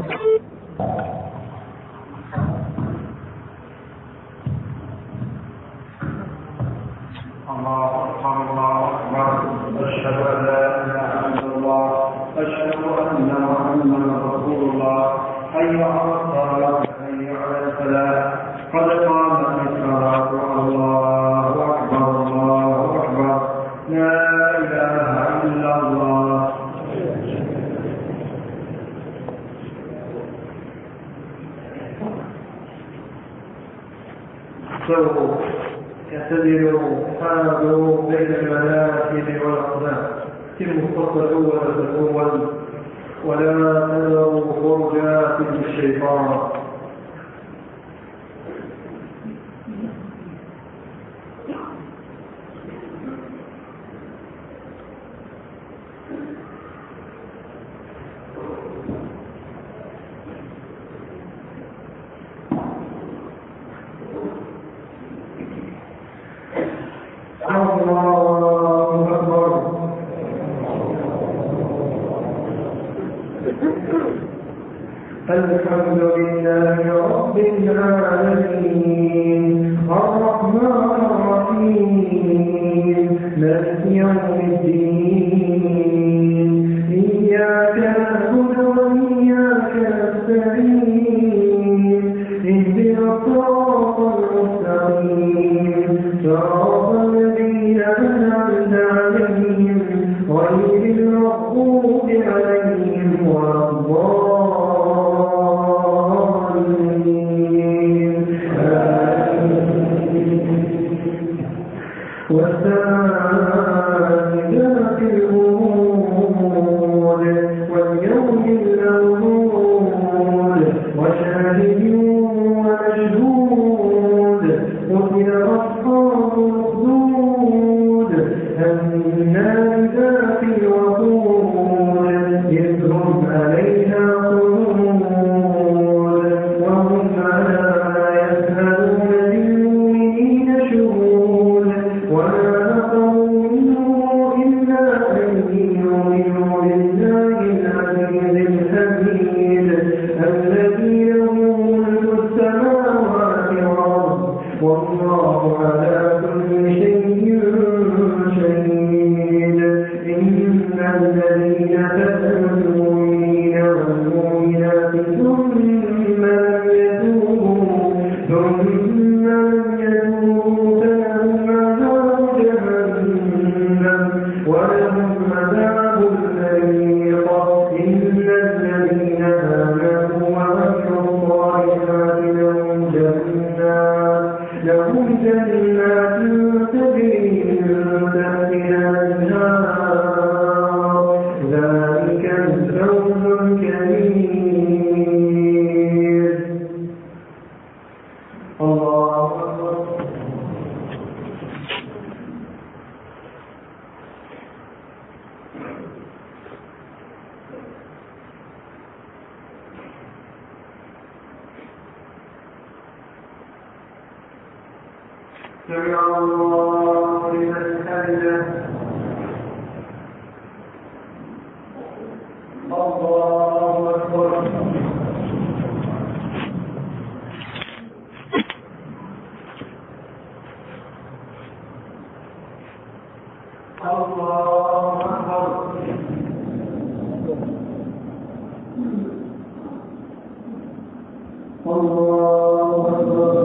يعتذروا حالوا بين المناكب والأقدام تم الصف الأول فالأول ولا تذروا فرجات للشيطان. الحمد لله رب العالمين الرحمن الرحيم مالك يوم الدين إياك نعبد وإياك نستعين اهدنا الصراط المستقيم صراط الذين أنعمت عليهم غير المغضوب عليهم ولا والسائلات الأمور واليوم الأول وشاهد ومشهود قتل أصحاب الأخدود النار ذات الوقود إذ هم عليها قعود وهم على ما يفعلون بالمؤمنين شهود وما نقموا منه إلا أن يؤمنوا بالله العزيز الحميد الذي له ملك السماوات والأرض والله على كل شيء شهيد. إن الذين فتنوا المؤمنين والمؤمنات ثم لم يتوبوا فلهم عذاب جهنم ولهم عذاب الحريق. إن الذين آمنوا وعملوا الصالحات لهم جنات تجري من تحتها الأنهار ذلك الفوز الكبير. الله أكبر. سمع الله لمن حمده. الله أكبر. الله أكبر. الله أكبر.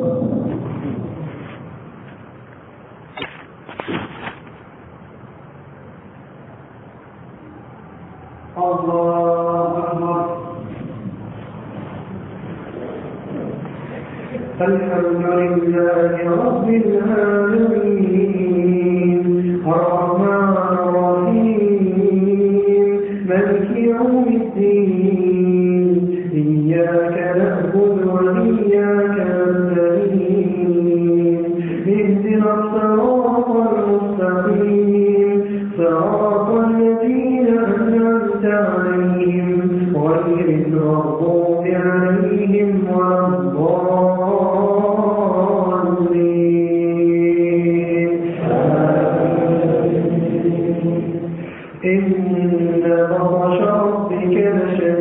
الله أكبر. الحمد لله رب العالمين الرحمن الرحيم مالك يوم الدين إياك نعبد وإياك نستعين اهدنا الصراط المستقيم صراط الذين أنعمت عليهم غير المغضوب عليهم ولا الضالين. إن بطش ربك لشديد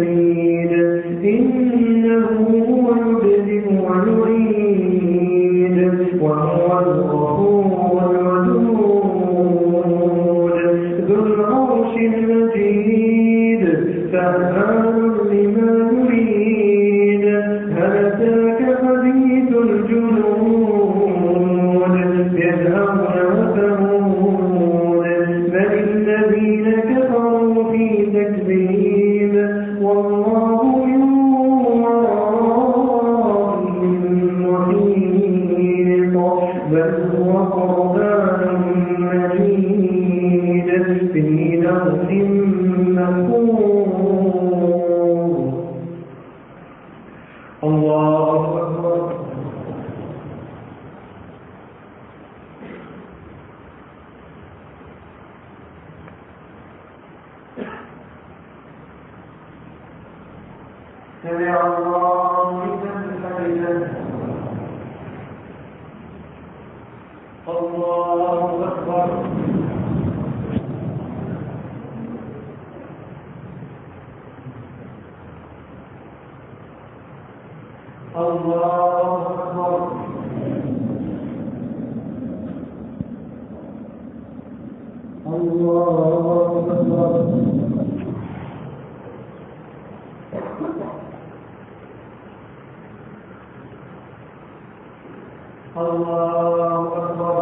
سمع الله لمن حمده الله أكبر الله أكبر الله أكبر الله أكبر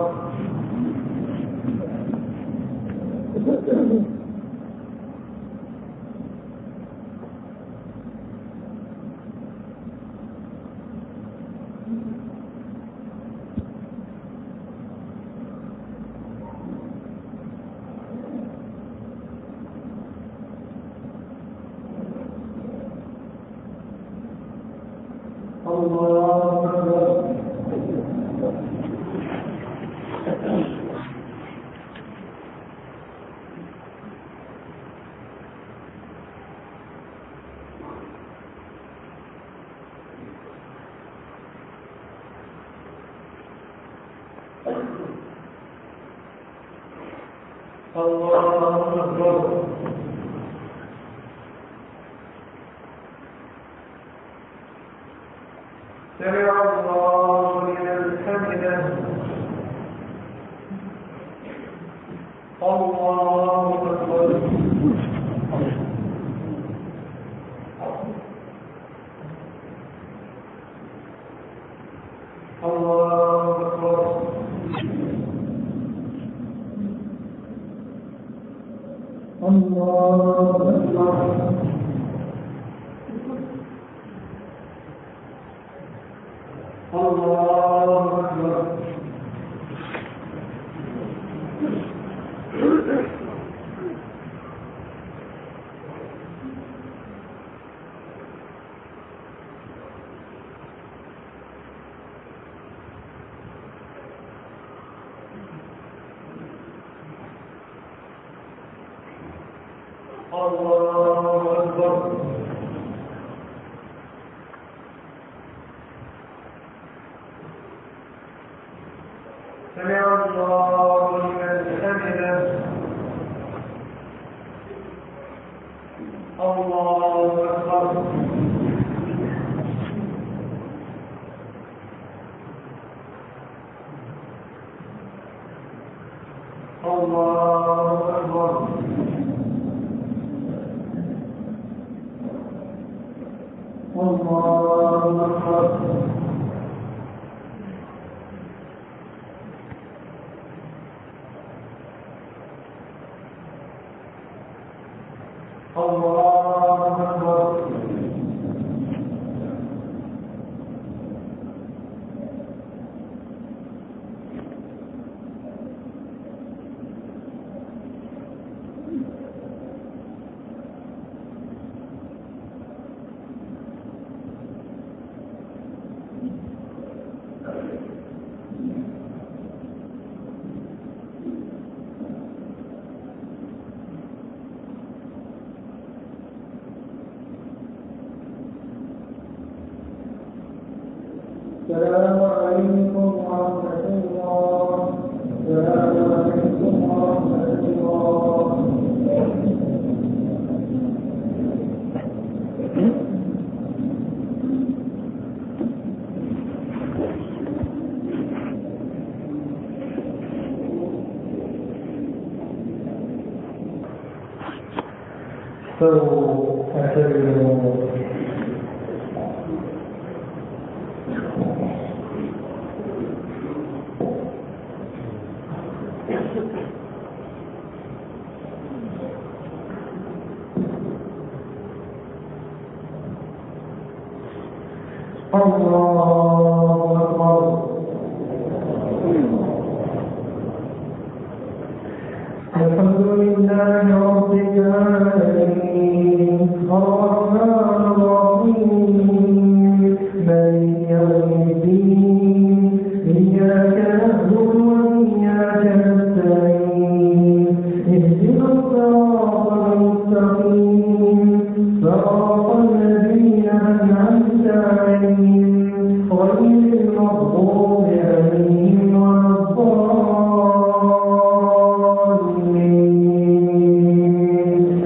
الله أكبر الله أكبر سمع الله لمن حمده الله أكبر الله أكبر الله أكبر الله أكبر الله أكبر سمع الله لمن حمده الله أكبر الله أكبر الله أكبر الله أكبر السلام عليكم ورحمة الله. السلام عليكم ورحمة الله. فاعتبروا الله أكبر. الحمد لله رب العالمين الرحمن الرحيم مالك يوم الدين إياك نعبد وإياك نستعين اهدنا الصراط المستقيم صراط الذين أنعمت عليهم غير المغضوب عليهم ولا الضالين.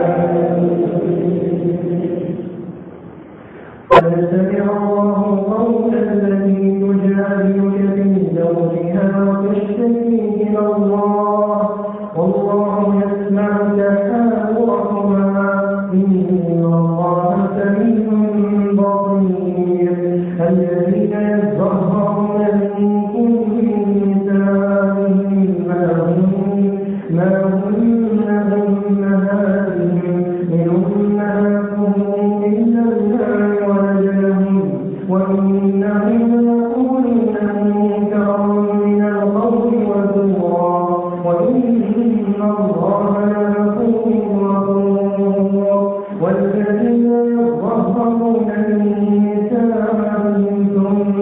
قد سمع الله قول التي تجادلك في زوجها وتشتكي إلى الله والله يسمع تحاوركما إن الله سميع بصير. الذين يظهرون منكم من نسائهم ما هن أمهاتهم إن أمهاتهم إلا الله ولدهم وإنهم ليقولون منكرا من القول وزورا وإن الله لغفور غفور. والذين يظهرون من نسائهم ثم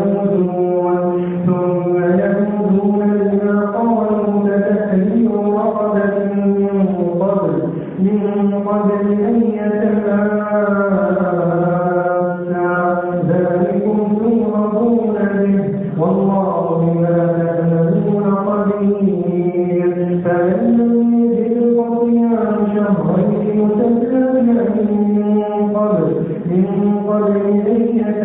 يعودون لما قالوا فتحرير رقبة من قبل أن يتماسا ذلكم توعظون به والله بما تعملون خبير. فمن لم يجد فصيام شهرين متتابعين من قبل أن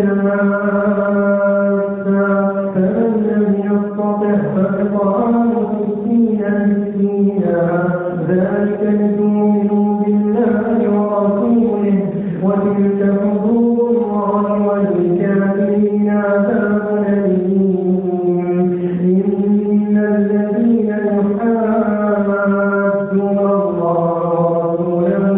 يتماسا فمن لم يستطع فإطعام 60 مسكينا ذلك لتؤمنوا بالله ورسوله وتلك حدود الله وللكافرين عذاب أليم. إن الذين يحادون الله ورسوله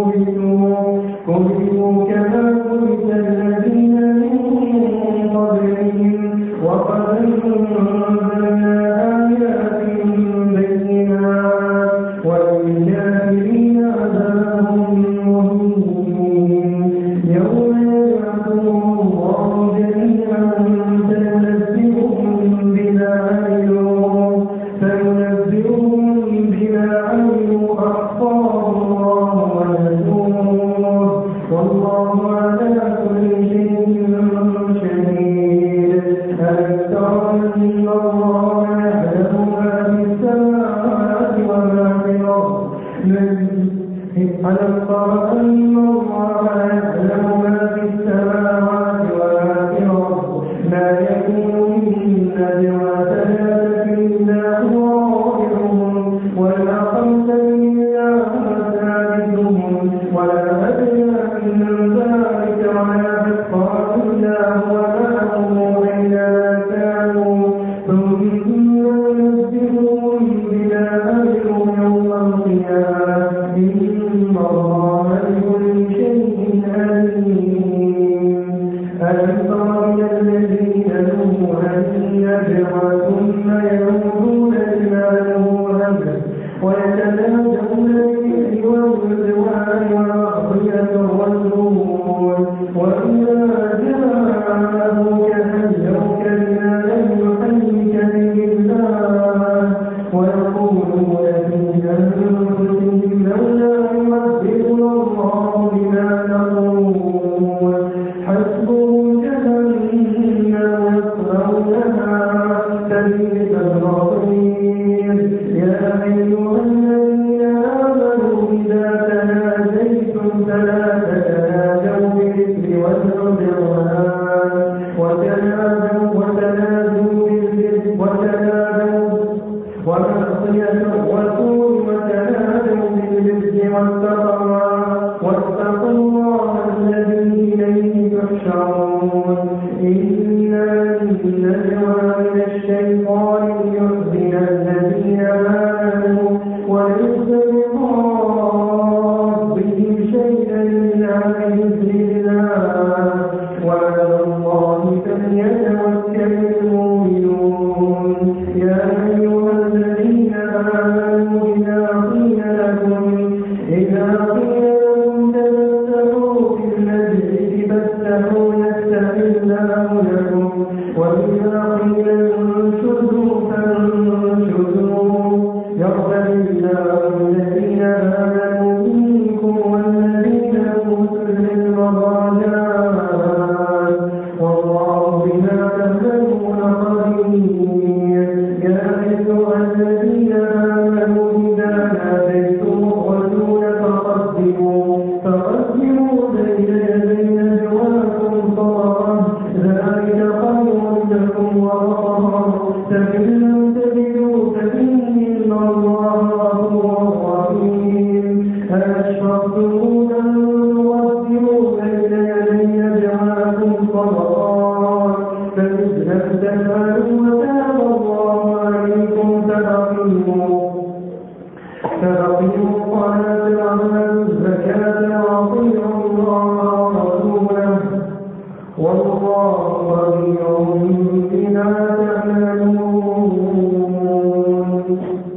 كبتوا كما كبت الذين من قبلهم وقد أنزلنا آيات بينات وللكافرين عذاب مهين. يوم يبعثهم الله جميعا فينبئهم بما عملوا أحصاه الله ونسوه والله على كل شيء شهيد. ألم تر أن الله يعلم ما في السماوات وما في الأرض ألم تر أن الله يعلم ما في السماوات وما في الأرض ما يكون من نجوى ثلاثة إلا هو رابعهم ولا خمسة إلا هو سادسهم ولا أدنى من ذلك ولا أكثر إلا هو معهم أينما كانوا ثم ينبئهم بما عملوا يوم القيامة إن الله بكل شيء عليم. ألم تر إلى الذين نهوا عن النجوى ثم يعودون لما نهوا عنه ويتناجون بالإثم والعدوان ومعصية الرسول وإذا جاءوك حيوك بما لم يحيك به الله ويقولون في أنفسهم لولا يعذبنا الله بما نقول حسبهم جهنم يصلونها فبئس المصير. يا أيها الذين آمنوا إذا تناجيتم فلا تتناجوا بالإثم والعدوان وتنادوا ومعصية الرسول وتنادوا بالبر والتقوى واتقوا الله الذي إليه تحشرون. إنا النجوى من الشيطان ليحزن الذين آمنوا وليس بضارهم شيئا إلا بإذن الله وعلى الله فليتوكل المؤمنون. يا أيها الذين آمنوا إذا قيل لكم تفسحوا في المجلس فافسحوا يفسح الله لكم وإذا قيل انشزوا فانشزوا يغفر الله الذين آمنوا منكم والذين أوتوا العلم درجات والله خبير بما تعملون.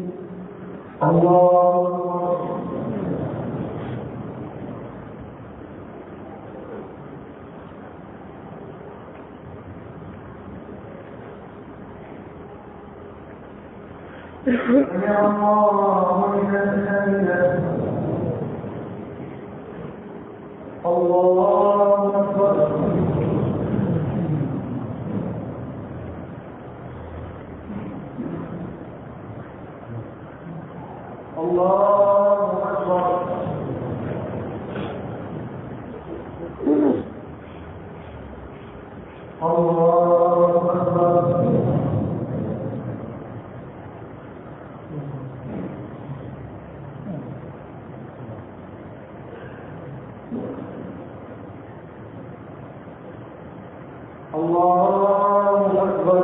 الله يا الله لمن حمده. الله أكبر. الله أكبر. الله أكبر. الله أكبر.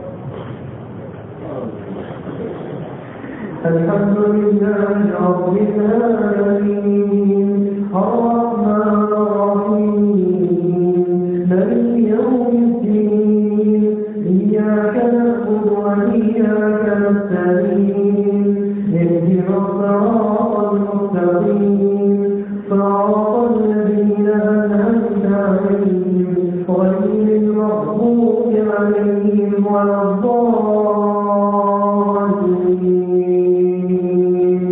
الحمد لله رب العالمين الرحمن الرحيم مالك يوم الدين إياك نعبد وإياك نستعين اهدنا الصراط المستقيم صراط الذين أنعمت عليهم غير المغضوب عليهم ولا الضالين.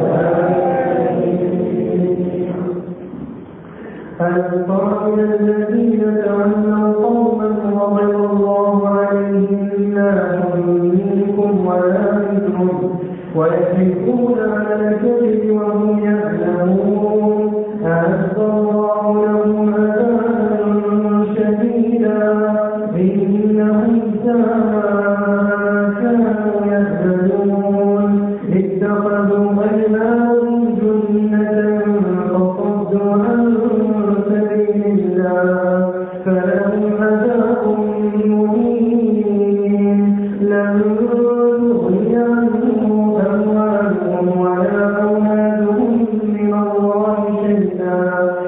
ألم تر إلى الذين تولوا قوما غضب الله عليهم لا منكم ولا منهم ويحلفون على الكذب وهم يعلمون أعد الله لهم عذابا شديدا إنهم ساء كانوا يعملون اتخذوا أيمانهم جنة فصدوا عن سبيل الله فلهم عذاب مهين لن تغني عنهم أموالهم ولا أولادهم من الله شيئا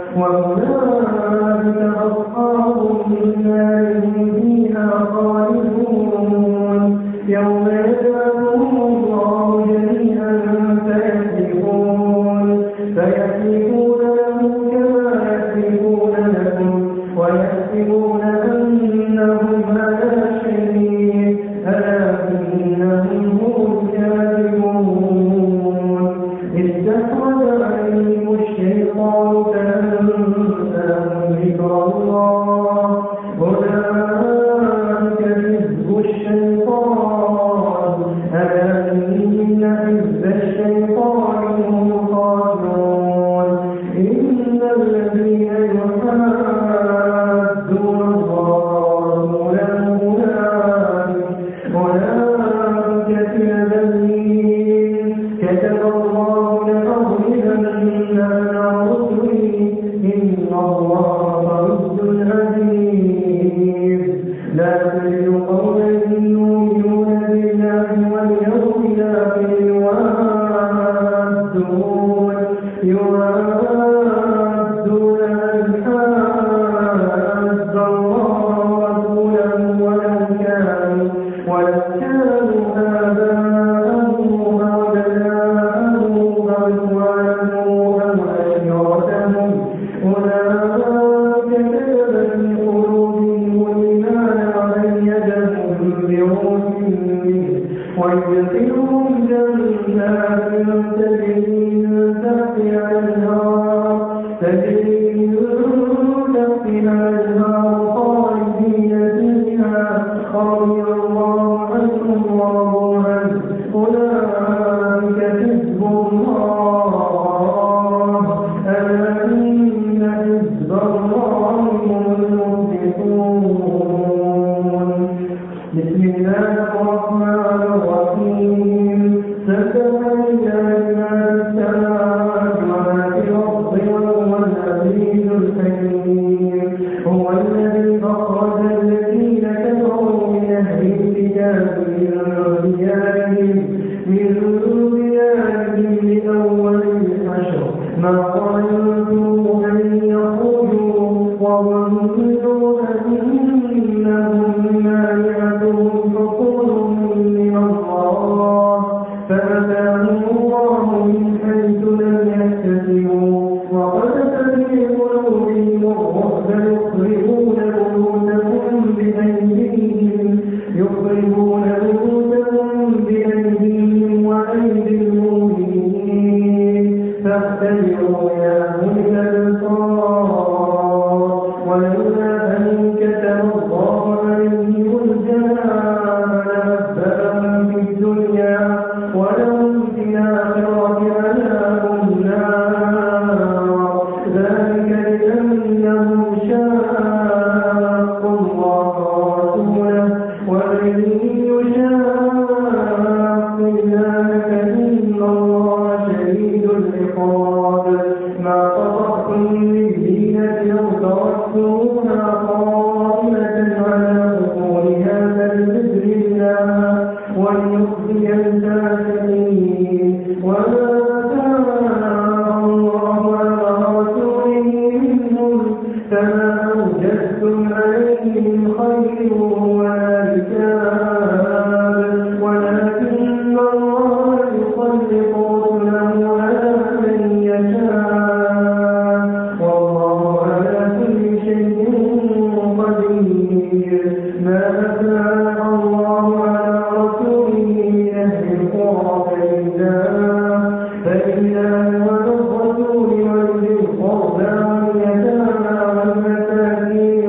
وأولئك أصحاب النار هم فيها خالدون يوم يجمعهم الله جميعا فيحلفون له كما يحلفون لكم ويحسبون أنهم على شيء ألا إنهم هم الكاذبون استحوذ عليهم الشيطان فأنساهم ذكر الله أولئك حزب الشيطان ألا إن حزب الشيطان هم الخاسرون إن الذين يحادون الله أولئك في الذين كتب الله لأغلبن أنا رسلي إن الله قوي عزيز لا تجد قوما يؤمنون بالله واليوم الآخر يوادون من حاد الله ورسوله ولو كانوا آباءهم أو أبناءهم أو إخوانهم أو عشيرتهم أولئك كتب في قلوبهم الإيمان وأيدهم بروح منه ويدخلهم جنات تجري من تحتها الأنهار خالدين فيها رضي الله عنهم ورضوا عنه أولئك حزب الله ألا إن حزب الله هم المفلحون. بسم الله الرحمن الرحيم سبح لله ما في السماوات وما في الأرض وهو العزيز الحكيم هو الذي أخرج الذين كفروا من أهل الكتاب من ديارهم لأول الحشر ما ظننتم أن يخرجوا وظنوا عليهم خير ولا ركاب ولكن الله يسلط رسله على من يشاء والله على كل شيء قدير. ما أفاء الله على رسوله من أهل القرى فلله وللرسول ولذي القربى واليتامى والمساكين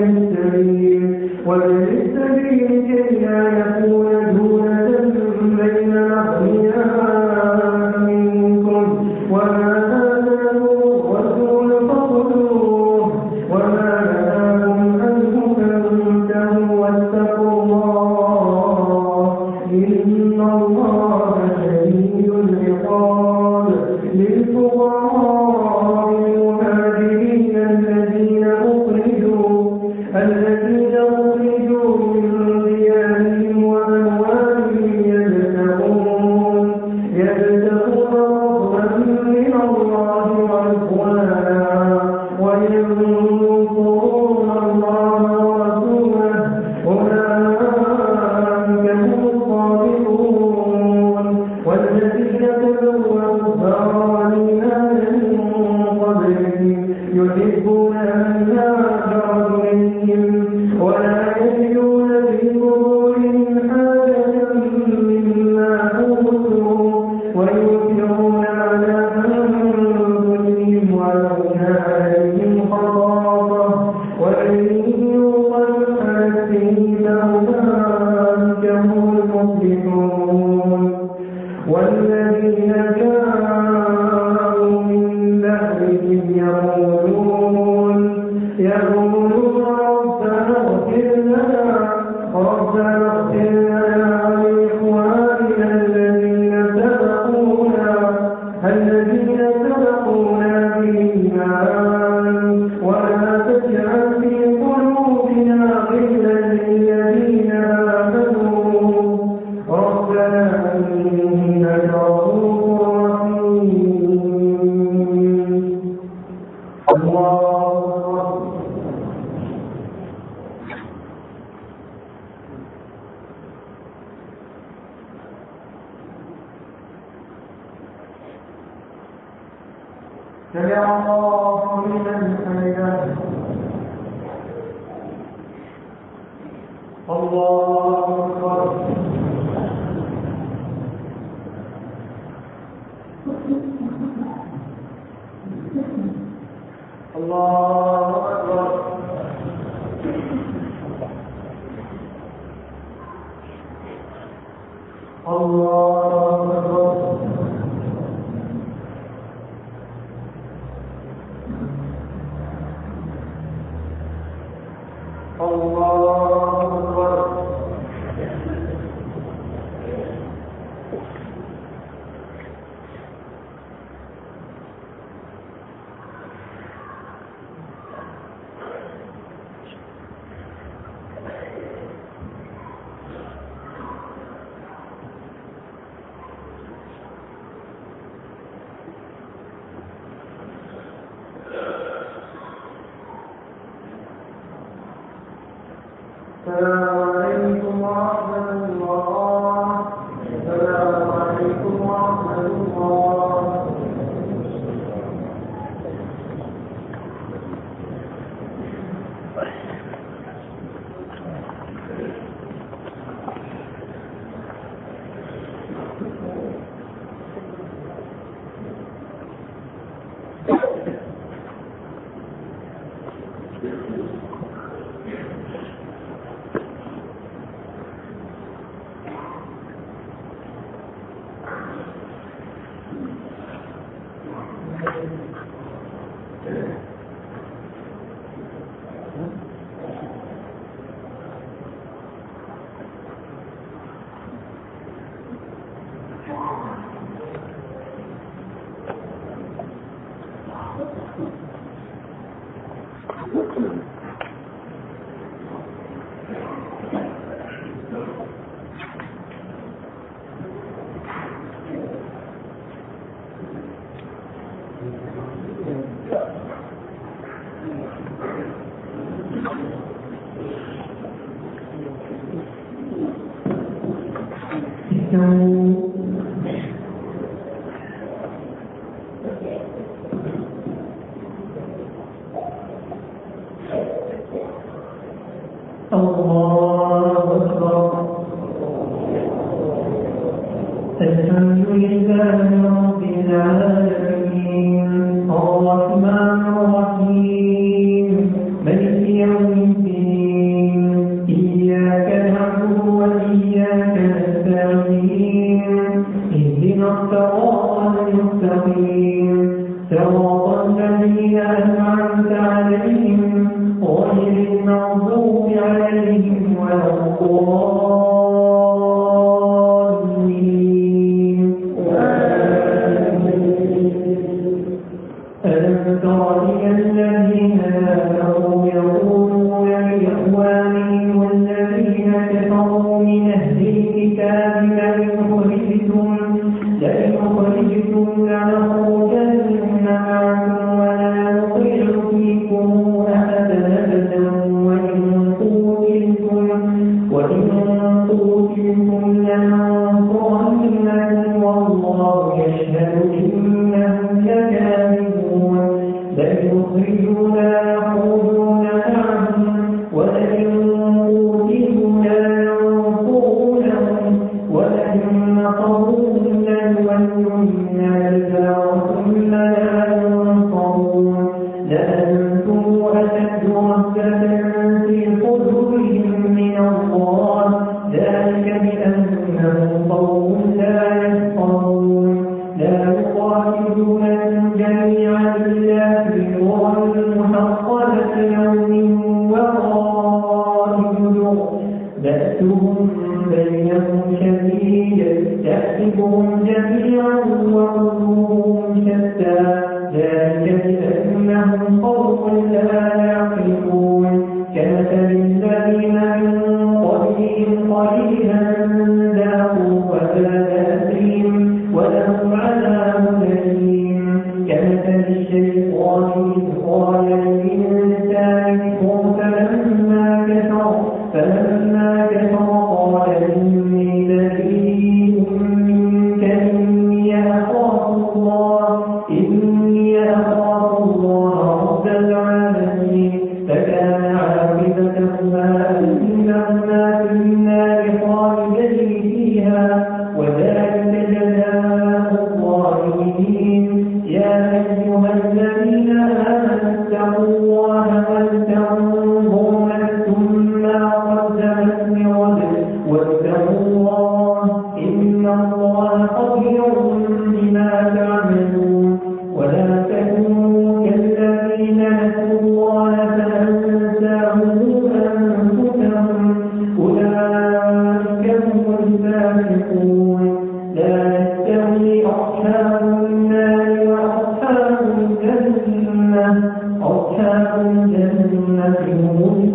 وابن السبيل كي لا يكون دولة بين الأغنياء منكم وما آتاكم الرسول فخذوه وما نهاكم عنه فانتهوا واتقوا الله إن الله شديد العقاب. للفقراء المهاجرين الذين أخرجوا من ديارهم وأموالهم يبتغون فضلا من الله ورضوانا وينصرون الله ورسوله أولئك هم الصادقون. والذين تبوأوا الدار والإيمان من قبلهم يحبون أن يهاجروا إليهم ولا يجدون في صدورهم حاجة مما أوتوا ويؤثرون على أنفسهم ولو كان بهم خصاصة وإن يوق شح نفسه فأولئك هم المفلحون. والذين جاءوا من بعدهم يقولون ربنا اغفر لنا ولإخواننا الذين سبقونا بالإيمان ولا تجعل في قلوبنا غلا للذين آمنوا ربنا إنك رؤوف رحيم. الله سمع الله لمن حمده. الله أكبر. الله أكبر. الله أكبر. السلام عليكم ورحمة الله. السلام عليكم ورحمة الله. الله أكبر. الحمد لله رب العالمين الرحمن الرحيم مالك يوم الدين إياك نعبد وإياك نستعين اهدنا الصراط المستقيم صراط الذين أنعمت عليهم غير المغضوب عليهم ولا الضالين. ألم تر إلى الذين كفروا يقولون لإخوانهم الذين كفروا من أهل الكتاب لئن أخرجتم لنخرجن معكم ولا نطيع فيكم أحدا أبدا وإن قوتلتم لننصرنكم والله يشهد إنهم لكاذبون بل يخرجون يخرجون معهم ولئن قوتلوا لينصرونهم ولئن نصروهم ليولن أدبارهم لا ينصرون لأنتم أشد رهبة في قلوبهم من الله ذلك بأنهم قوم لا يفقهون لا يقاتلونكم جميعا إلا في قرى محصنة أو من وراء جدر بأسهم بينهم شديد تحسبهم جميعا وقلوبهم شتى ذلك بأنهم قوم لا يعقلون كمثل الذين من قبلهم قليلا ذاقوا وبال أمرهم ولهم عذاب أليم كمثل الشيطان إذ قال للإنسان اكفر فلما كفر قال إني بريء منك إني أخاف الله رب العالمين فكان عاقبتهما أنهما في النار خالدين فيها وذلك جزاء الظالمين يا أيها الذين آمنوا اتقوا الله ولتنظر نفس ما قدمت لغد واتقوا الله إن الله خبير بما تعملون ولا تكونوا كالذين نسوا الله فأنساهم أنفسهم أولئك هم الفاسقون لا يستوي أصحاب النار وأصحاب الجنة هم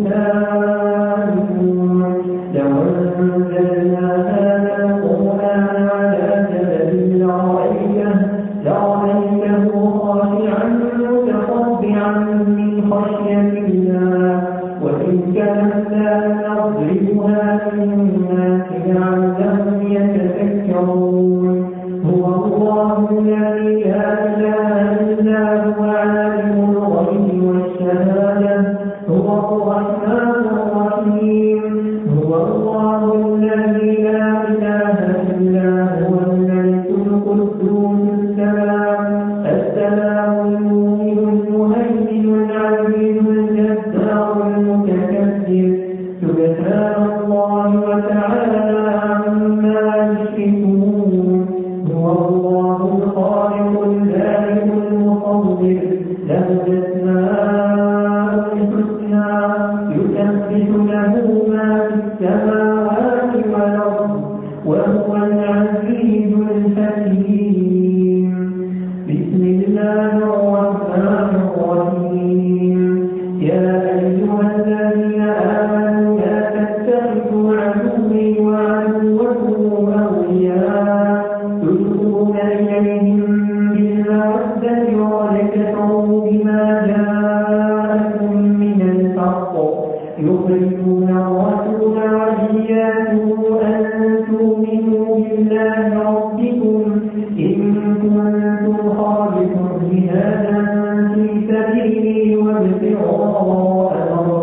الفائزون لو أنزلنا هذا القرآن على جبل لرأيته خاشعا متصدعا من خشية الله وتلك الأمثال نضربها للناس لعلهم يتفكرون هو الله الذي لا إله إلا هو عالم الغيب والشهادة هو الرحمن الرحيم هو الله الذي لا إله إلا هو الملك القدوس السلام المؤمن المهيمن العزيز الجبار المتكبر سبحان الله وتعالى عما يشركون هو الله الخالق البارئ المصور له الأسماء الحسنى يسبح له ما في السماوات والأرض وهو العزيز الحكيم بسم الله الرحمن الرحيم يا أيها الذين آمنوا لا تتخذوا عدوي وعدوكم أولياء تلقون إليهم بالمودة وقد كفروا بما جاءكم من الحق يخرجون الرسول وإياكم أن تؤمنوا بالله ربكم إن كنتم خرجتم جهادا في سبيلي وابتغاء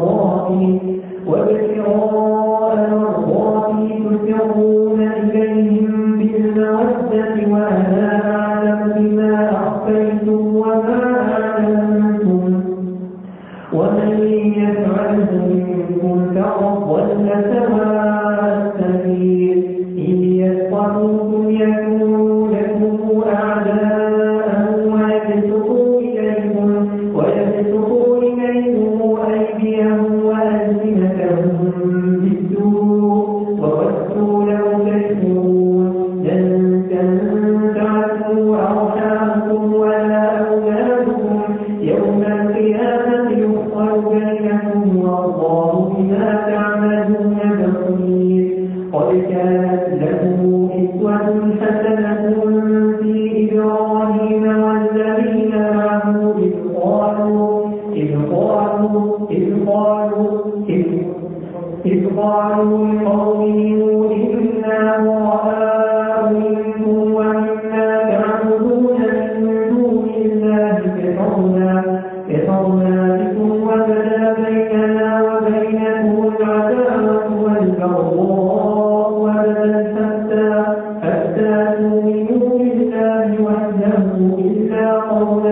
مرضاتي تسرون إليهم بالمودة وأنا أعلم بما أخفيتم وما أعلنتم ومن يفعله منكم فقد ضل سواء السبيل إن يثقفوكم يكونوا لكم أعداء ويبسطوا إليكم أيديهم وألسنتهم بالسوء وودوا لو تكفرون لن تنفعكم أرحامكم ولا أولادكم يوم القيامة يفصل بينكم والله بما تعملون بصير قد كانت لكم أسوة حسنة في إبراهيم والذين معه إذ قالوا لقومهم إنا براء منكم ومما تعبدون من دون الله كفرنا بكم وبدا بيننا وبينكم العداوة والبغضاء أبدا حتى تؤمنوا بالله وحده إلا قول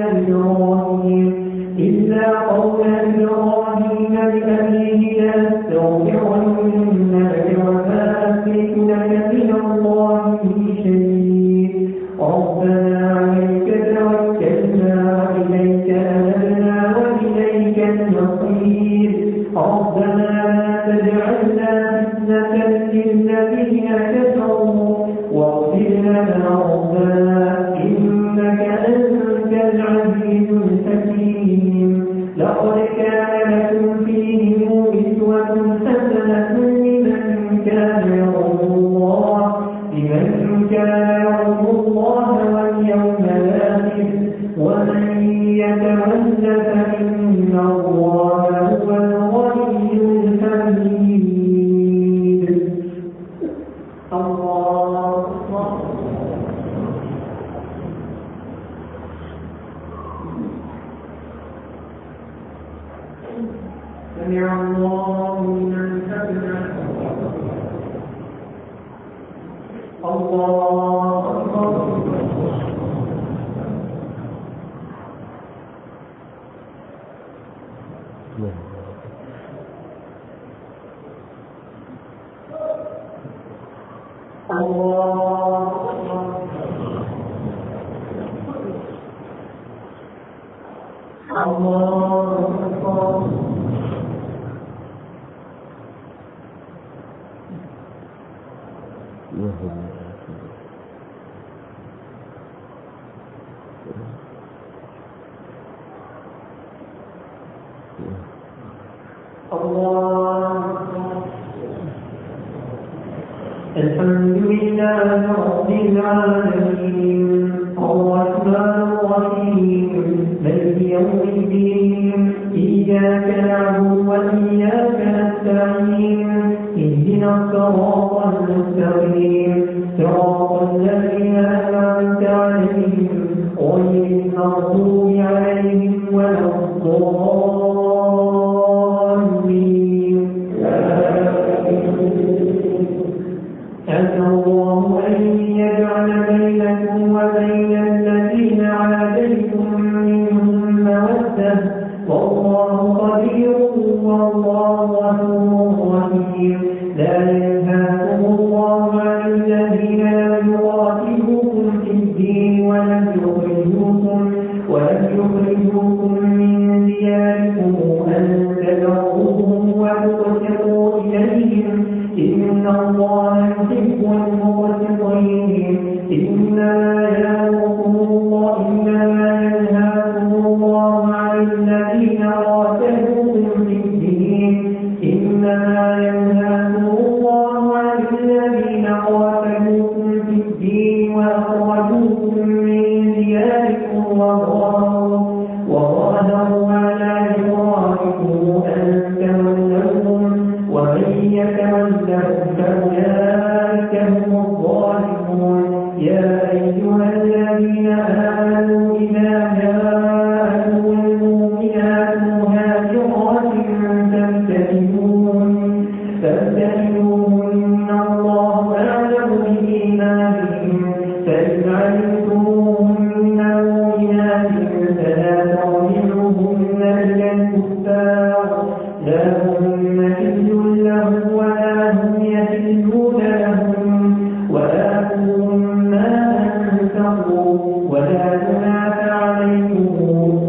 إبراهيم لأبيه لأستغفرن لك وما أملك لك من الله من شيء ربنا عليك توكلنا وإليك أنبنا وإليك المصير ربنا لا تجعلنا فتنة للذين كفروا واغفر لنا ربنا إنك أنت العزيز الحكيم لقد كان لكم فيهم أسوة حسنة لمن كان يرجو الله واليوم الآخر ومن يتول فإن الله هو الغني الحميد الله سمع الله لمن حمده الله أكبر الحمد لله رب العالمين الرحمن الرحيم مالك يوم الدين إياك نعبد وإياك نستعين اهدنا الصراط المستقيم صراط الذين أنعمت عليهم غير المغضوب عليهم ولا الضالين عسى الله أن يجعل بينكم وبين الذين عاديتم منهم مودة والله قدير والله غفور رحيم لا ينهاكم الله عن الذين لم يقاتلوكم في الدين ولم يخرجوكم من دياركم أن تبروهم وتقسطوا إليهم إن الله يحب المقسطين إنما ينهاكم الله عن الذين قاتلوكم في الدين وأخرجوكم من دياركم وظاهروا على إخراجكم أن تولوهم هن حل لهم ولا هم يحلون لهم وآتوهم ما أنفقوا ولا جناح عليكم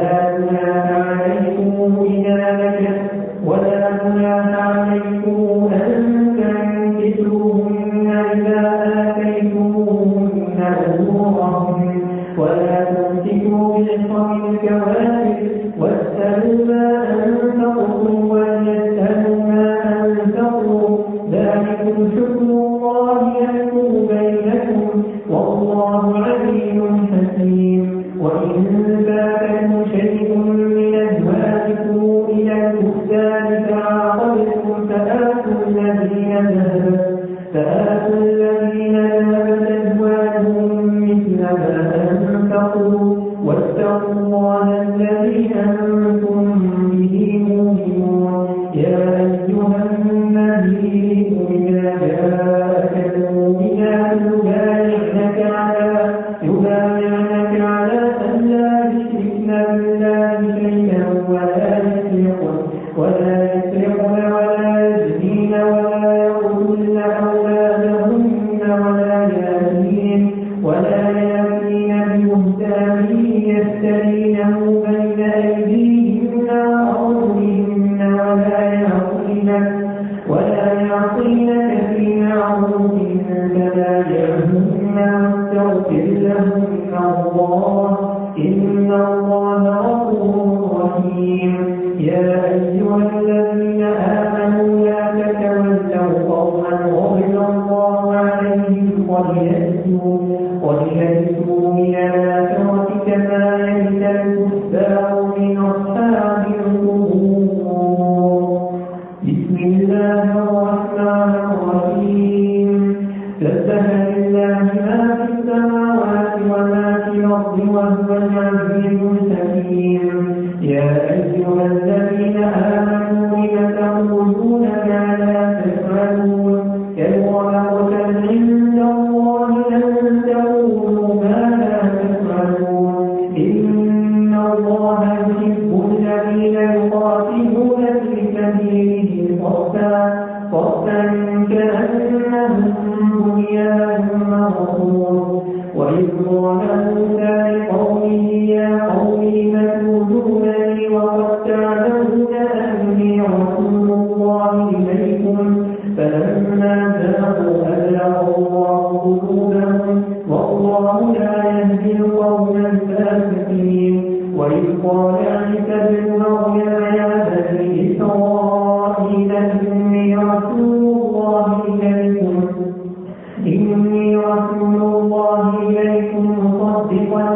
أن تنكحوهن إذا آتيتموهن أجورهن ولا تمسكوا بعصم الكوافر واسألوا ما أنفقتم وليسألوا ما أنفقوا ذلكم حكم الله يحكم بينكم والله عليم حكيم. وإن فاتكم شيء من أزواجكم إلى الكفار فعاقبتم فآتوا الذين ذهبت أزواجهم مثل ما أنفقوا واتقوا الله الذي أنتم به مؤمنون. يا أيها النبي إذا جاءك المؤمنات يبايعنك على أن لا يشركن بالله شيئا ولا يسرقن ولا يزنين ولا يقتلن أولادهن ولا يأتين ببهتان يفترينه بين أيديهن وأرجلهن ولا يعصينك في معروف فبايعهن واستغفر لهن الله إن الله غفور رحيم. يا أيها الذين آمنوا لا تتولوا قوما غضب الله عليهم قد يئسوا من الآخرة كما يئس الكفار من أصحاب القبور. بسم الله الرحمن الرحيم. سبح لله ما في السماوات وما في الأرض وهو العزيز الحكيم. يا أيها الذين آمنوا لم تقولون ما لا تفعلون كبر مقتا عند الله أن تقولوا ما لا تفعلون إن الله يحب الذين يقاتلون في سبيله صفا كأنهم بنيان مرصوص. وإذ قال موسى لقومه يا قوم لم تؤذونني وقد تعلمون أني رسول الله إليكم فلما زاغوا أزاغ الله قلوبهم والله لا يهدي القوم الفاسقين. وإذ قال عيسى ابن مريم يا بني إسرائيل إني رسول الله إليكم مصدقا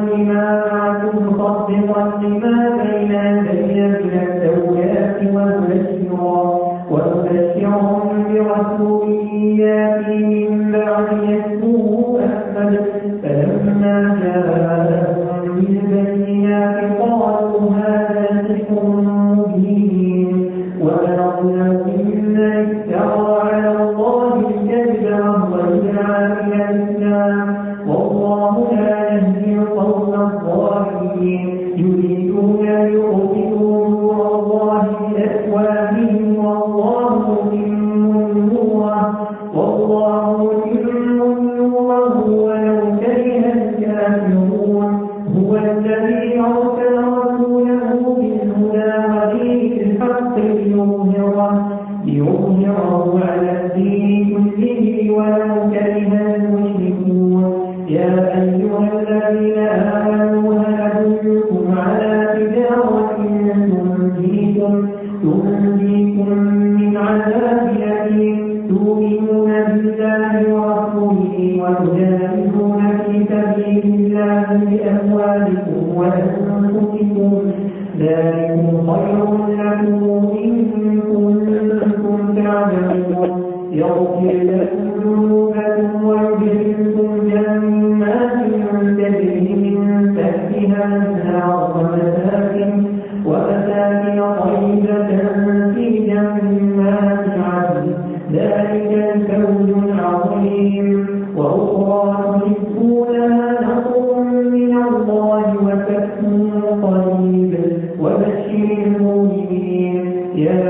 لما بين يدي من التوراة ومبشرا برسول يأتي من بعد اسمه أحمد. فلما جاءهم بالبينات قالوا هذا سحر مبين وأضل ممن افترى على الله الكذب وهو يدعى إلى الإسلام والله لا يهدي القوم الظالمين. يريدون ليطفئوا نور الله بأفواههم والله متم نوره ولو كره الكافرون. هو الذي أرسل رسوله بالهدى ودين الحق ليظهره على الدين كله ولو كره المشركون. يا أيها الذين آمنوا هل أدلكم على تجارة تنجيكم من عذاب أليم تؤمنون بالله ورسوله وتجاهدون في سبيل الله بأموالكم وأنفسكم ذلكم خير لكم إن كنتم تعلمون. يغفر لكم ذنوبكم ويدخلكم جنات تجري من تحتها الأنهار ومساكن طيبة في جنات عدن ذلك الفوز العظيم. وأخرى تحبونها نصر من الله وفتح قريب وبشر المؤمنين. يا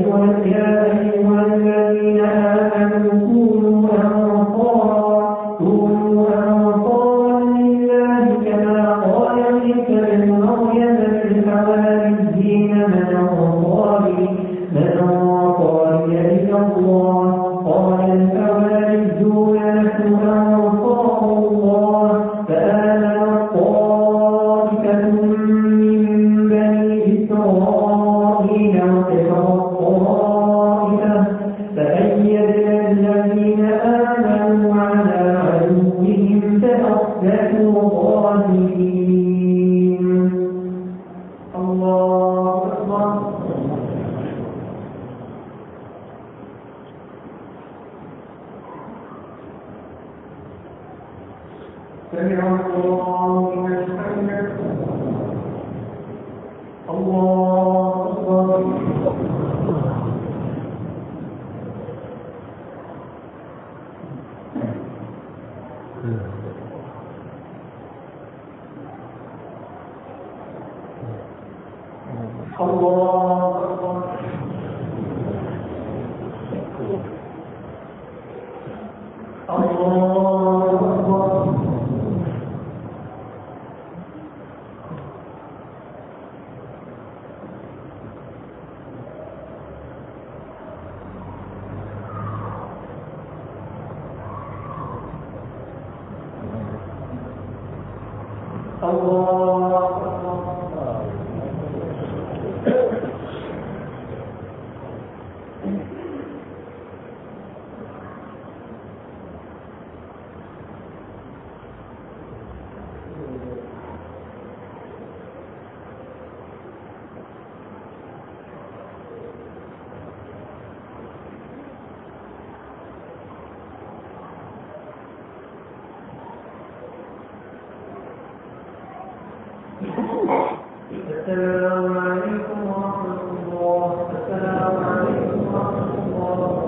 السلام عليكم ورحمة الله. السلام عليكم ورحمة الله.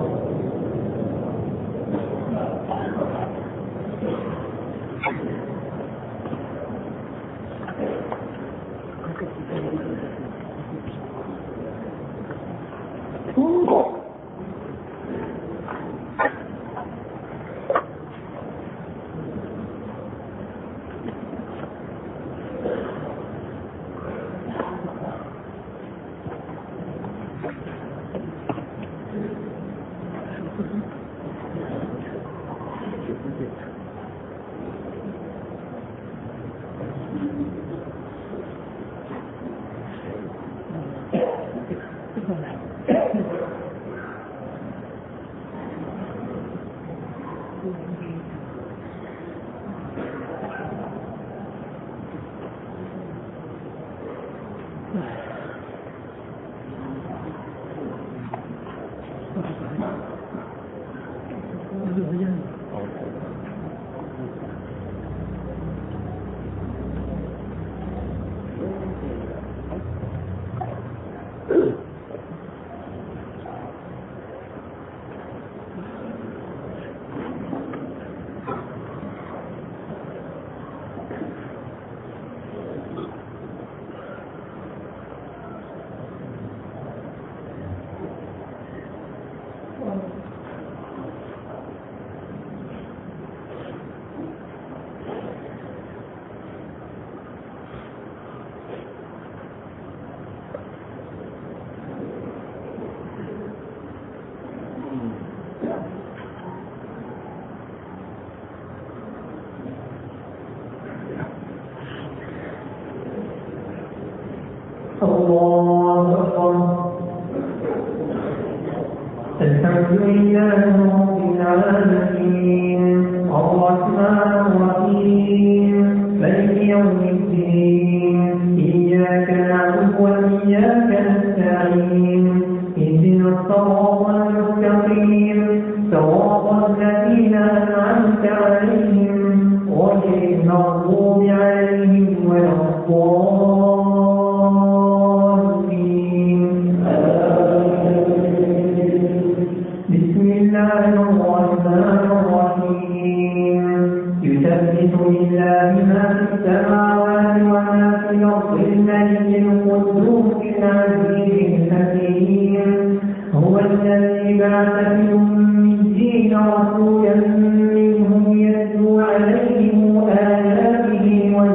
الله أكبر. الحمد لله رب العالمين الرحمن الرحيم مالك يوم الدين إياك نعبد وإياك نستعين اهدنا الصراط المستقيم صراط الذين أنعمت عليهم غير المغضوب عليهم ولا الضالين. بسم الله الرحمن الرحيم يثبت لله ما في السماوات وما في الأرض الملك القدوس العزيز الحكيم الذي بعث في الأميين رسولا منهم يتلو عليهم آياته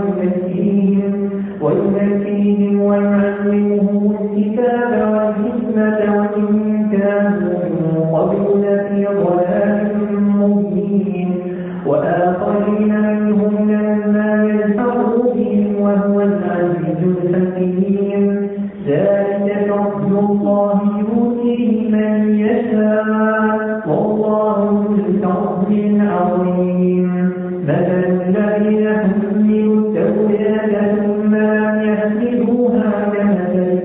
ويزكيهم ويعلمهم الكتاب والحكمة وإن كانوا من قبل لفي ضلال مبين وآخرين منهم لما يلحقوا بهم وهو العزيز الحكيم ذلك فضل الله يؤتيه من يشاء والله ذو الفضل العظيم مثل الذين حملوا التوراة ثم لم يحملوها كمثل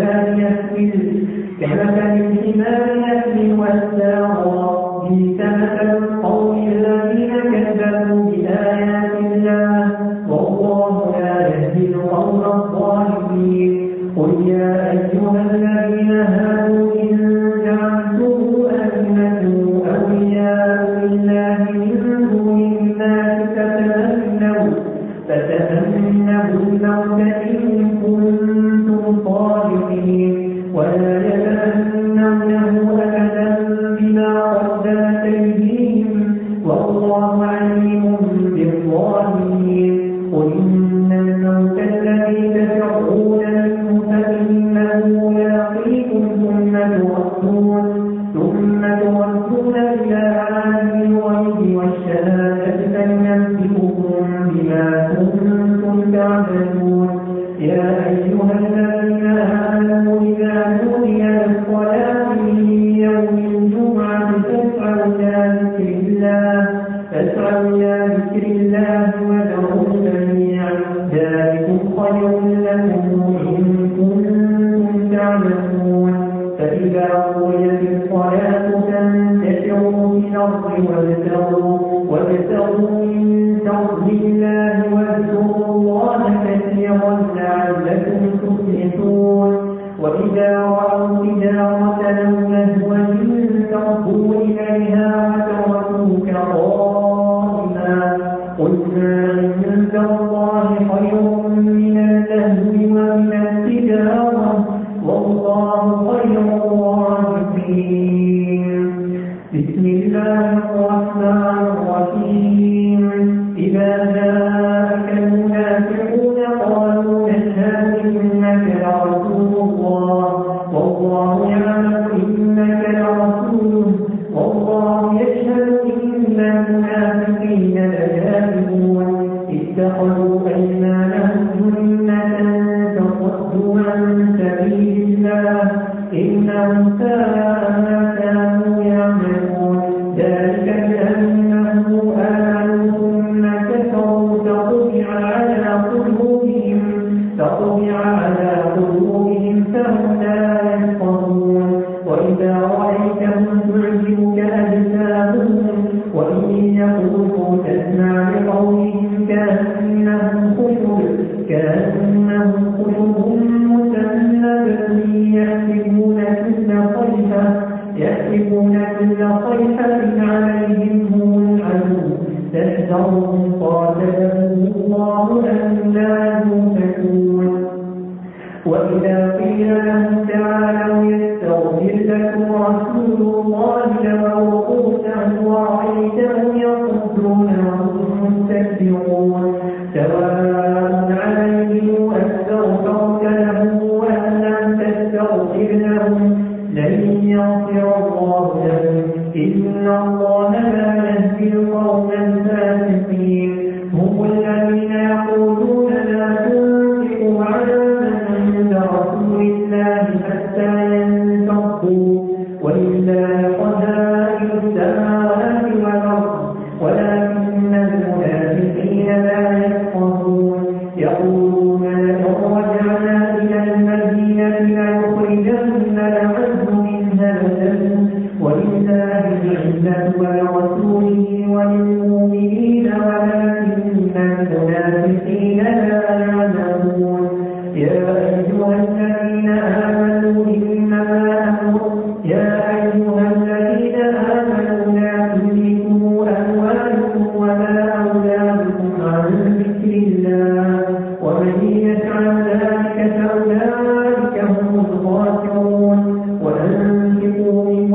الحمار يحمل أسفارا بئس مثل القوم الذين كذبوا بآيات الله والله لا يهدي القوم الظالمين قل يا أيها الذين هادوا إن زعمتم أنكم أولياء لله من دون الناس فتمنوا الموت إن كنتم صادقين ولا يتمنونه أبدا بما قدمت أيديهم والله عليم بالظالمين قل إن الموت الذي تفرون منه فإنه يلاقيكم ثم تردون إلى عالم الغيب والشهادة فينبئكم بما كنتم تعملون يا أيها الذين آمنوا إذا نودي للصلاة من يوم الجمعة فاسعوا إلى ذكر الله وذروا البيع ذلكم خير لكم إن كنتم تعلمون فإذا قضيت الصلاة فانتشروا في الأرض وابتغوا من فضل الله واذكروا الله كثيرا لعلكم تفلحون وإذا رأوا تجارة أو لهوا انفضوا إليها وتركوك قائما قل ما عند الله خير من اللهو ومن التجارة والله خير الرازقين بسم الله الرحمن الرحيم إذا جاءك المنافقون قالوا نشهد إنك لرسول الله والله يعلم إنك لرسوله والله يشهد إن المنافقين لكاذبون اتخذوا أيمانهم جنة فصدوا عن سبيل الله إنهم ساء ما كانوا يعملون ذلك بأنهم آمنوا ثم كفروا فطبع على قلوبهم فهم لا يفقهون وإذا رأيتهم تعجبك أجسامهم وإن يقولوا تسمع لقولهم كأنهم خشب مسندة يحسبون كل صيحة عليهم هم العدو تحذرهم قاتلهم الله أن لا يؤمنون وإذا قيل لهم تعالوا يستغفر لكم رسول الله لووا رؤوسهم ورأيتهم يصدون وهم مستكبرون سواء عليهم أستغفرت لهم وأن لم تستغفر لهم لن يغفر الله لهم إن الله لا يهدي القوم الفاسقين هم الذين يقولون لا تنفقوا على من عند رسول الله حتى ينفضوا ولله خزائن السماوات والأرض ولكن المنافقين لا يفقهون يقولون لئن رجعنا إلى المدينة ليخرجن الأعز منها الأذل ولله العزة ولرسوله وللمؤمنين ولكن المنافقين لا يعلمون يا أيها الذين آمنوا لا تلهكم أموالكم ولا أولادكم عن ذكر الله ومن يفعل ذلك فأولئك هم الخاسرون وأنفقوا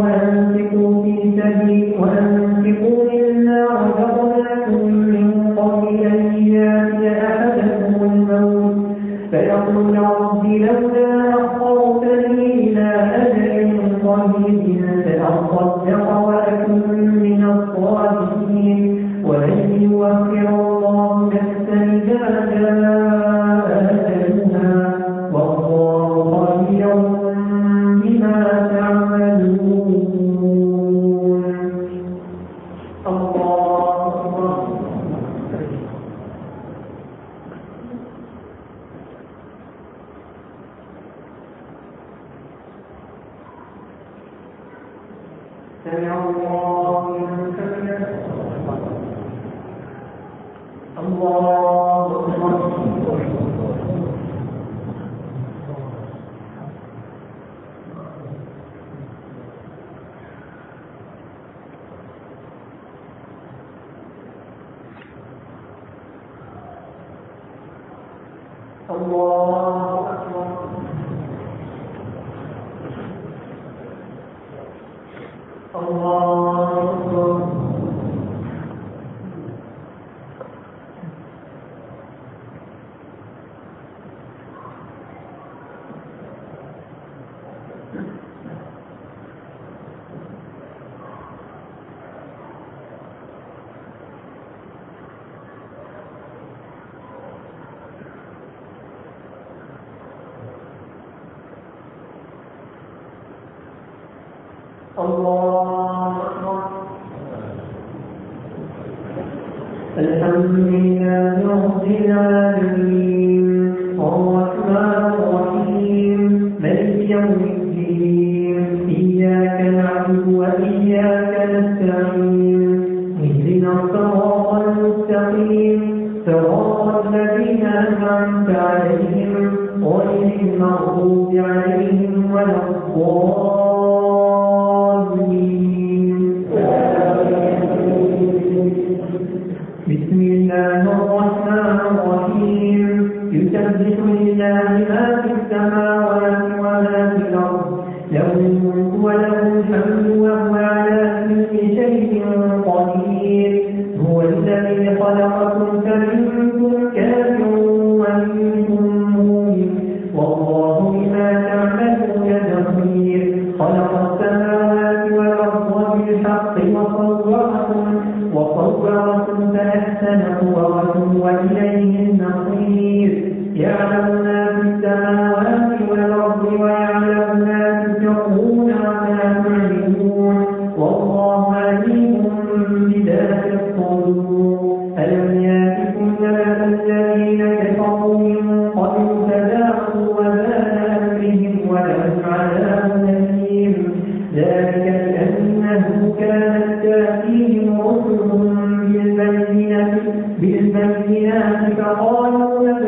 سأصدق وأكن من الصالحين ولن يؤخر الله نفسا إذا جاء أجلها والله خبير بما تعملون. الله أكبر. سمع الله لمن حمده. الله أكبر. الله أكبر. الله أكبر. الله أكبر. الحمد لله رب العالمين الرحمن الرحيم مالك يوم الدين إياك نعبد وإياك نستعين اهدنا الصراط المستقيم صراط الذين أنعمت عليهم غير المغضوب عليهم ولا الضالين. بسم الله الرحمن الرحيم يسبح لله ما في السماوات وما في الأرض له الملك وله الحمد وهو على كل شيء قدير. هو الذي خلقكم فمنكم كافر ومنكم مؤمن والله بما تعملون بصير. خلق السماوات والأرض بالحق وصوركم فأحسن صوركم وإليه النصير. يعلم ما في السماوات والأرض ويعلم ما تسرون وما تعلنون والله عليم بذات الصدور. ألم يأتكم نبأ الذين كفروا من قبل فذاقوا وبال أمرهم ولهم عذاب أليم. ذلك بأنه كانت تأتيهم رسلهم بالبينات فقالوا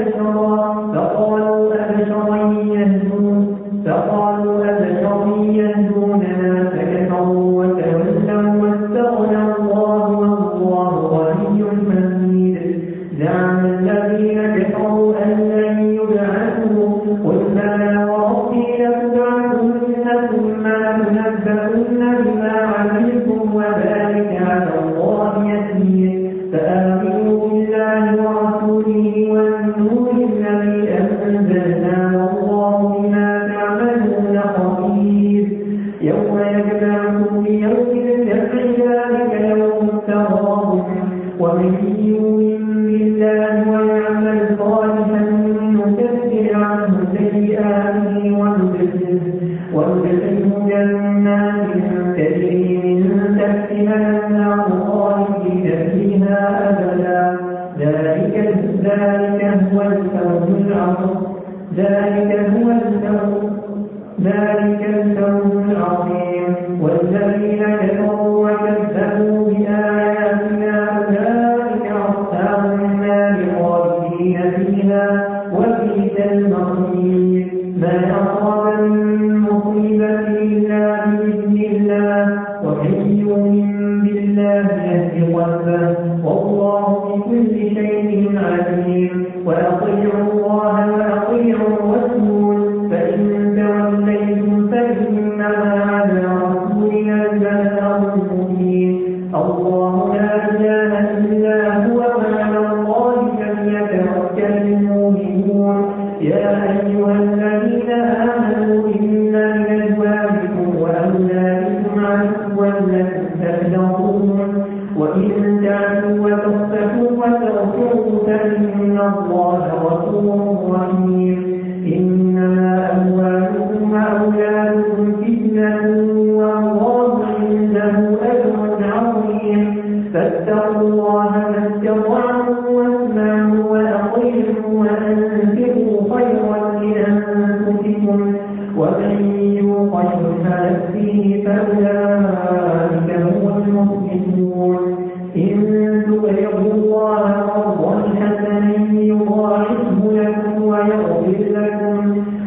أبشرا يهدوننا فكفروا وتولوا واستغنى الله والله غني حميد. زعم الذين كفروا أن لن يبعثوا قل بلى وربي لتبعثن ثم لتنبؤن بما عملتم وذلك على الله يسير. فآمنوا بالله ورسوله والنور الذي أنزلنا والله بما تعملون خبير. يوم يجمعكم ليوم الجمع ذلك يوم التغابن ومن يؤمن بالله ويعمل صالحا نكفر عنه سيئاته وندخله جنات تجري من تحتها الأنهار خالدين فيها أبدا. ذلك هو الفوز العظيم. والذين كفروا وكذبوا بآياتنا أولئك أصحاب النار خالدين فيها وبئس المصير. ما أصاب من مصيبة إلا بإذن الله ومن يؤمن بالله يهد قلبه والله بكل شيء عليم. وأطيعوا الله وأطيعوا الرسول فإن توليتم فإنما على رسولنا البلاغ المبين. الله لا إله إلا هو وعلى الله فليتوكل المؤمنون. يا أيها الذين آمنوا إن من أزواجكم وأولادكم تهجرون وإن تعفوا وتصفحوا وتغفروا فإن الله غفور رحيم إنما أموالكم وأولادكم فتنة والله عنده أجر عظيم فاتقوا الله ما استطعتم واسمعوا وأطيعوا وأنفقوا خيرا لأنفسكم ومن يوق شح نفسه فأولئك هم المفلحون إن تقرضوا الله قرضا حسنا يضاعفه لكم ويغفر لكم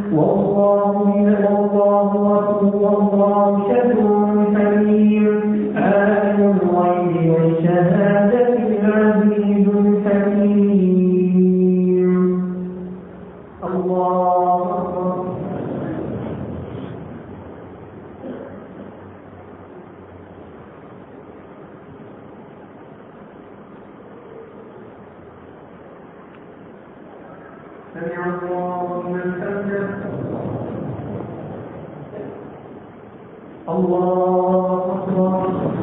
والله شكور حليم عالم الغيب والشهادة العزيز الحكيم الله أكبر سمع الله لمن حمده الله أكبر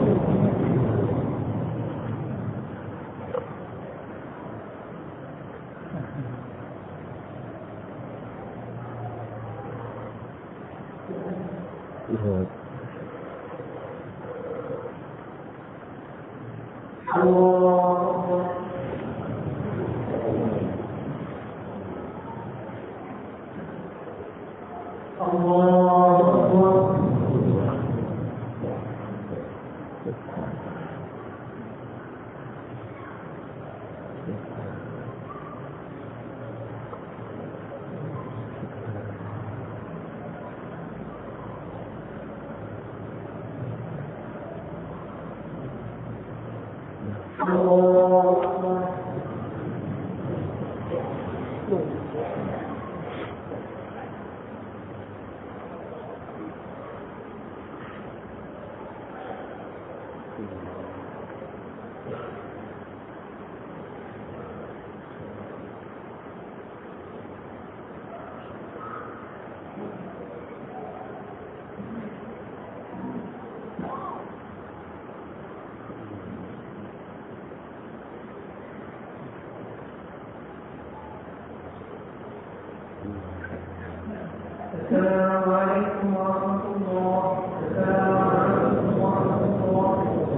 السلام عليكم ورحمة الله. السلام عليكم ورحمة الله.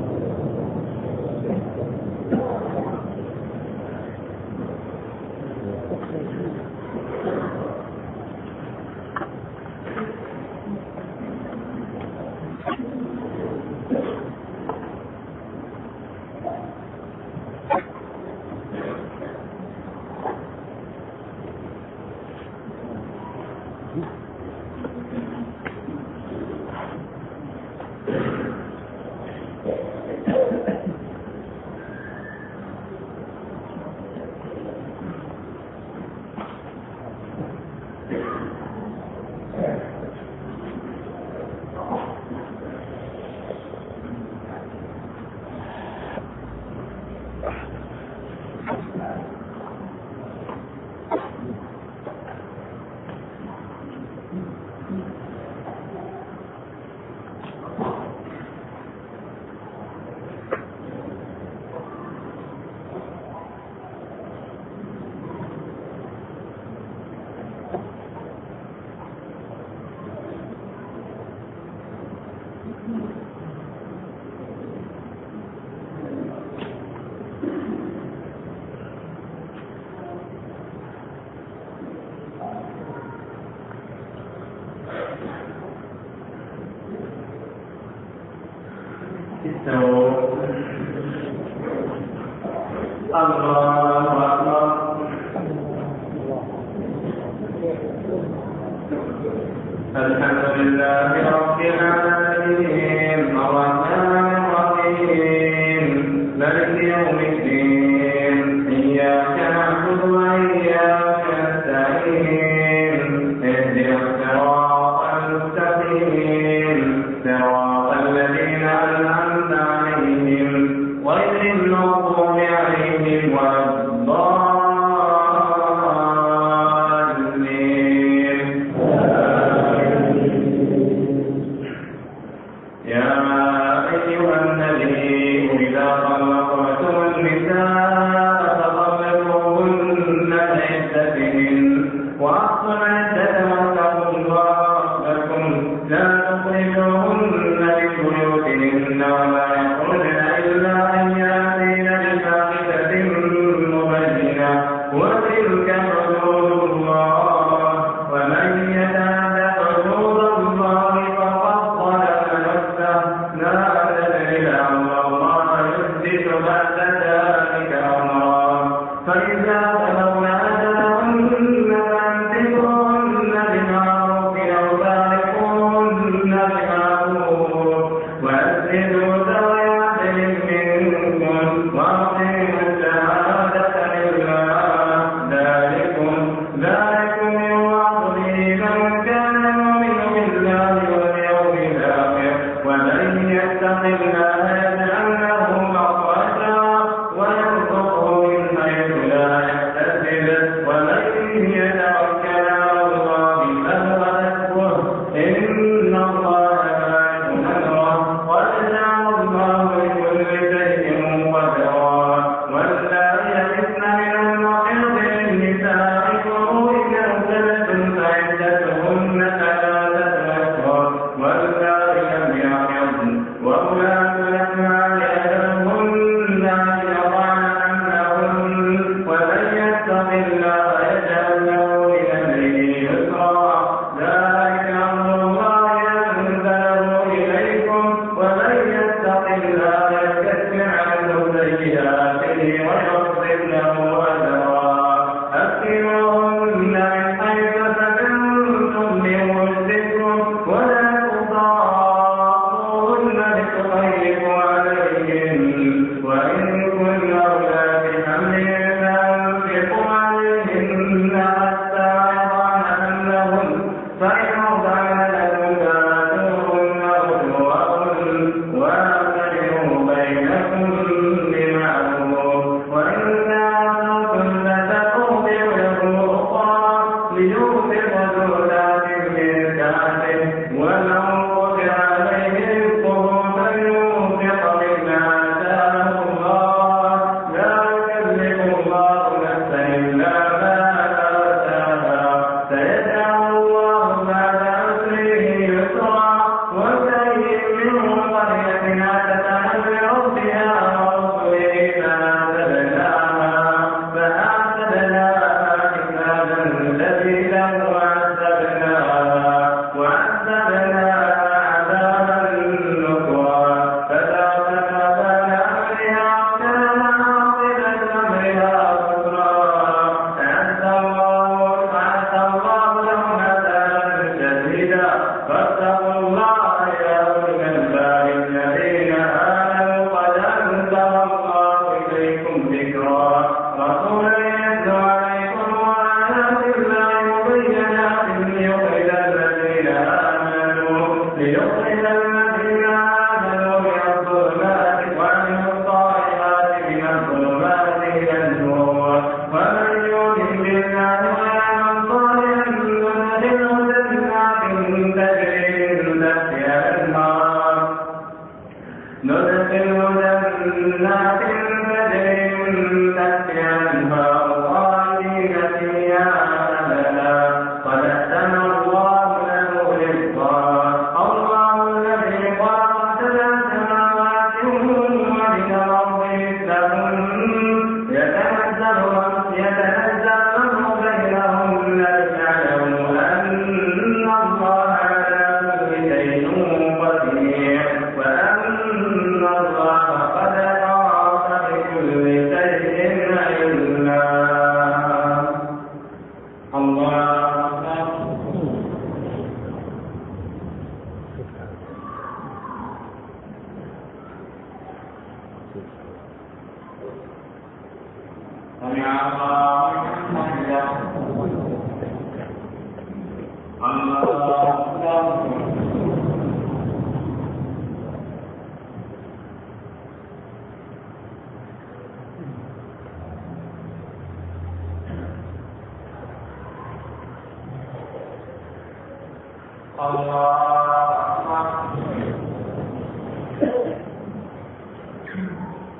الحمد لله رب العالمين الرحمن الرحيم مالك يوم الدين إياك نعبد وإياك نستعين اهدنا الصراط المستقيم صراط الذين أنعمت عليهم غير المغضوب عليهم ولا الضالين. يا أيها النبي إذا طلقتم النساء فطلقوهن لعدتهن وأحصوا العدة واتقوا الله ربكم لا تخرجوهن من بيوتهن ولا يخرجن إلا أن يأتين بفاحشة مبينة وتلك حدود الله ومن يتعد حدود الله فقد ظلم نفسه لا تدري لعل الله يحدث بعد ذلك أمرا فإذا بلغن أجلهن فأمسكوهن بمعروف أو فارقوهن بمعروف وأسندوا ذوي عدل منكم وأقيموا الشهادة لله ذلكم يوعظ به من كان يؤمن بالله واليوم الآخر ومن يتق الله يجعل له مخرجا ويرزقه من حيث لا يحتسب ومن يتوكل على الله فهو حسبه إن الله بالغ أمره قد جعل الله لكل شيء قدرا واللائي يئسن من المحيض من نسائكم إن ارتبتم فعدتهن 3 أشهر واللائي لم يحضن وأولاة الأحمال أجلهن أن يضعن حملهن ومن يتق الله يجعل له من أمره يسرا ذلك أمر الله أنزله إليكم ومن يتق الله يكفر عنه سيئاته ويغفر له أجرا أسكنوهن من حيث سكنتم من وجدكم ولا تضاروهن لتضيقوا عليهن وإن كن أولاد حمل فأنفقوا عليهن حتى يضعن حملهن فإن أرضعن لكم فآتوهن أجورهن وأعتمروا بينكم بمعروف وإن تعاطوكم فتستودع له أخرى ليوفق ذو سعة من سعته ومن قدر عليه رزقه فلينفق مما آتاه الله لا يكلف الله نفسا إلا ما آتاها سيجعل الله بعد عسره يسرا وكأين من قرية أتت عن ربها ورسله فأعتدناها حسابا سبيلا وعذبناها عذابا نكرا فذاقت وبال أمرها وكان عاقبة أمرها خسرا أعد الله لهم عذابا شديدا فاتقوا الله يا أولي الألباب الذين آمنوا قد أنزل الله إليكم ذكرا رسولا يتلو عليكم آيات الله مبينات ليخرج الذين آمنوا من الظلمات وعملوا الصالحات من الظلمات إلى النور ومن يؤمن بالله ويعمل صالحا ندخله جنات تجري من تحتها الأنهار خالدين فيها أبدا قد أحسن الله له رزقا الله الذي خلق 7 سماوات ومن الأرض مثلهن يتنزل الأمر بينهن لتعلموا أن الله على كل شيء قدير وأن الله قد أحاط بكل شيء علما الله سمع الله لمن حمده الله أكبر الله أكبر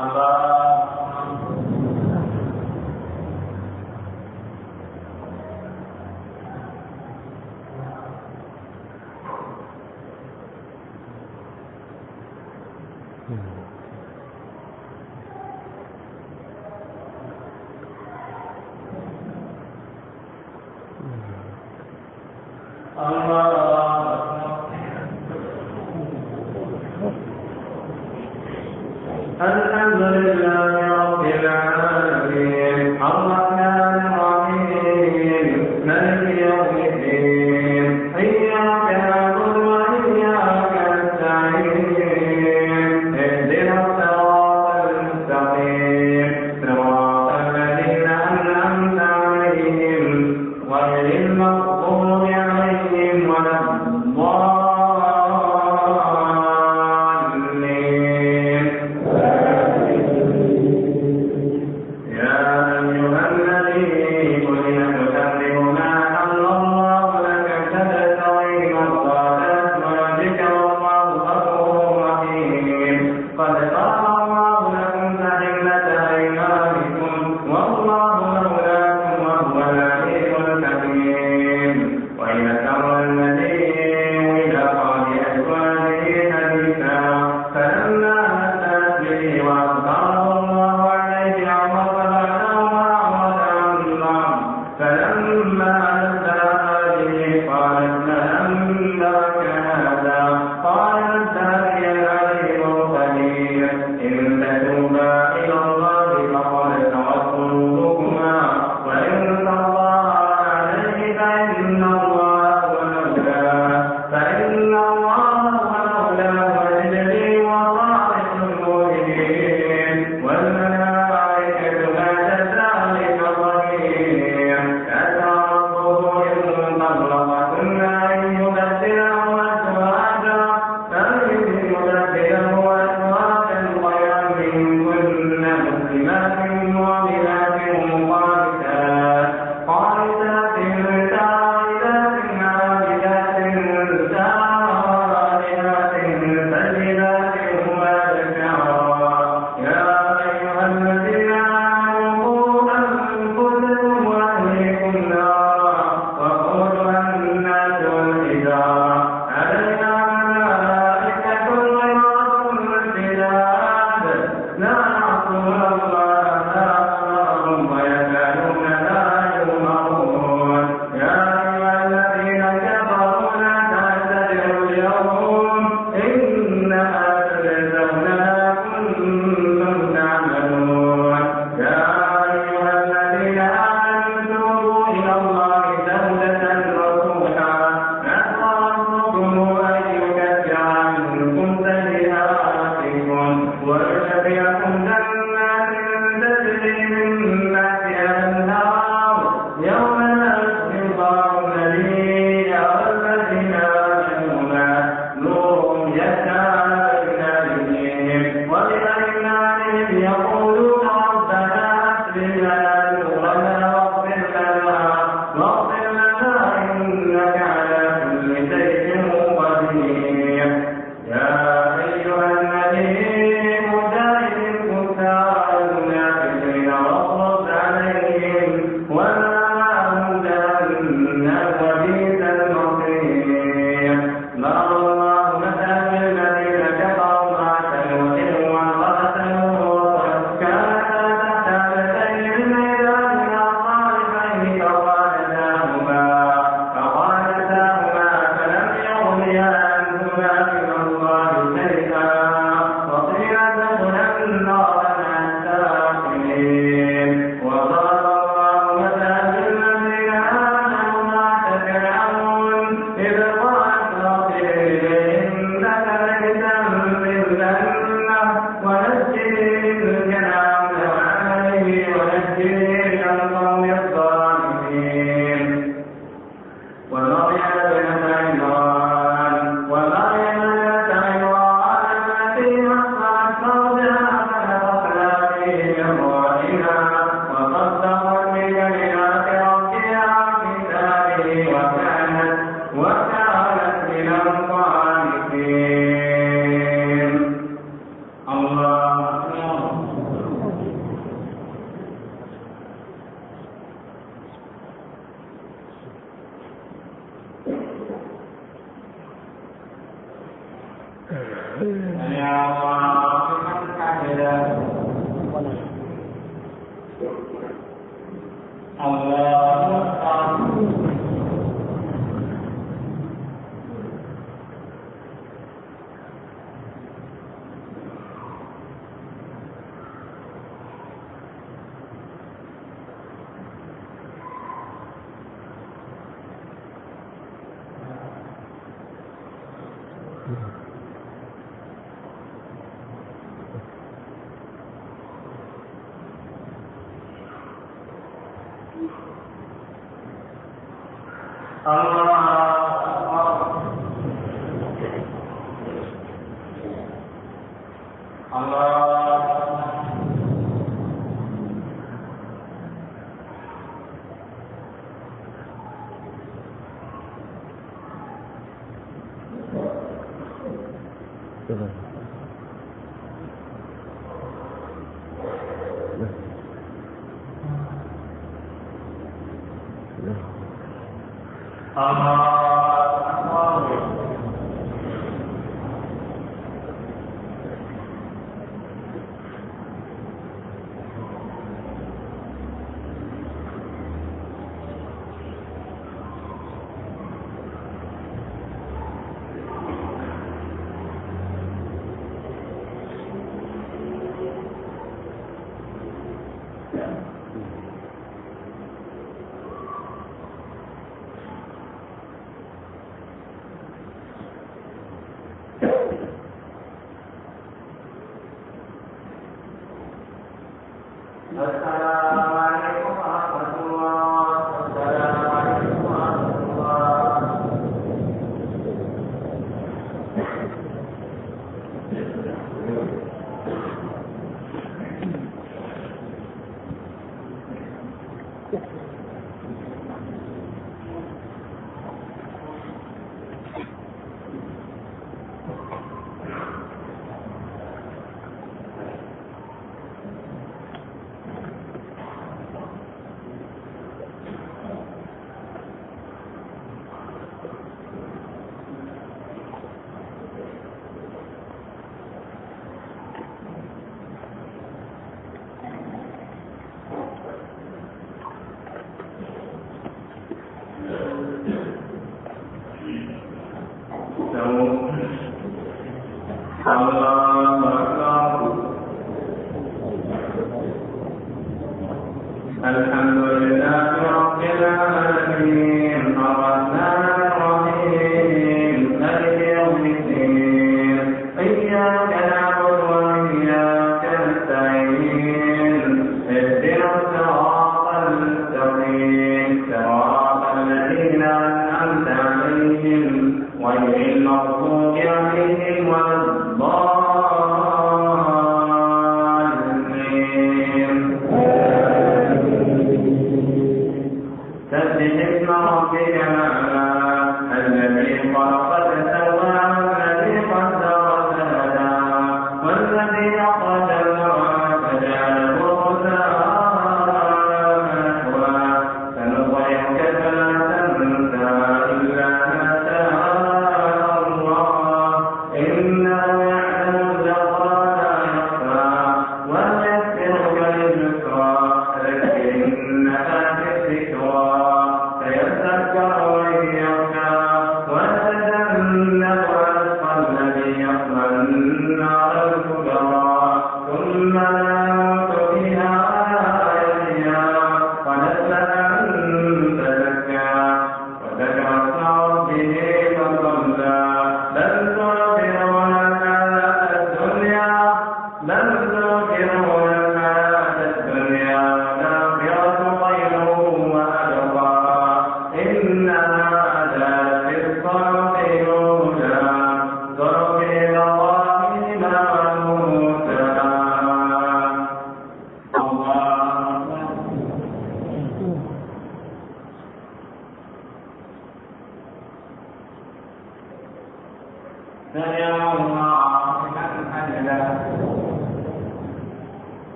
الحمد لله رب العالمين الرحمن الرحيم مالك يوم الدين إياك نعبد وإياك نستعين اهدنا الصراط المستقيم صراط الذين أنعمت عليهم غير المغضوب عليهم ولا الضالين.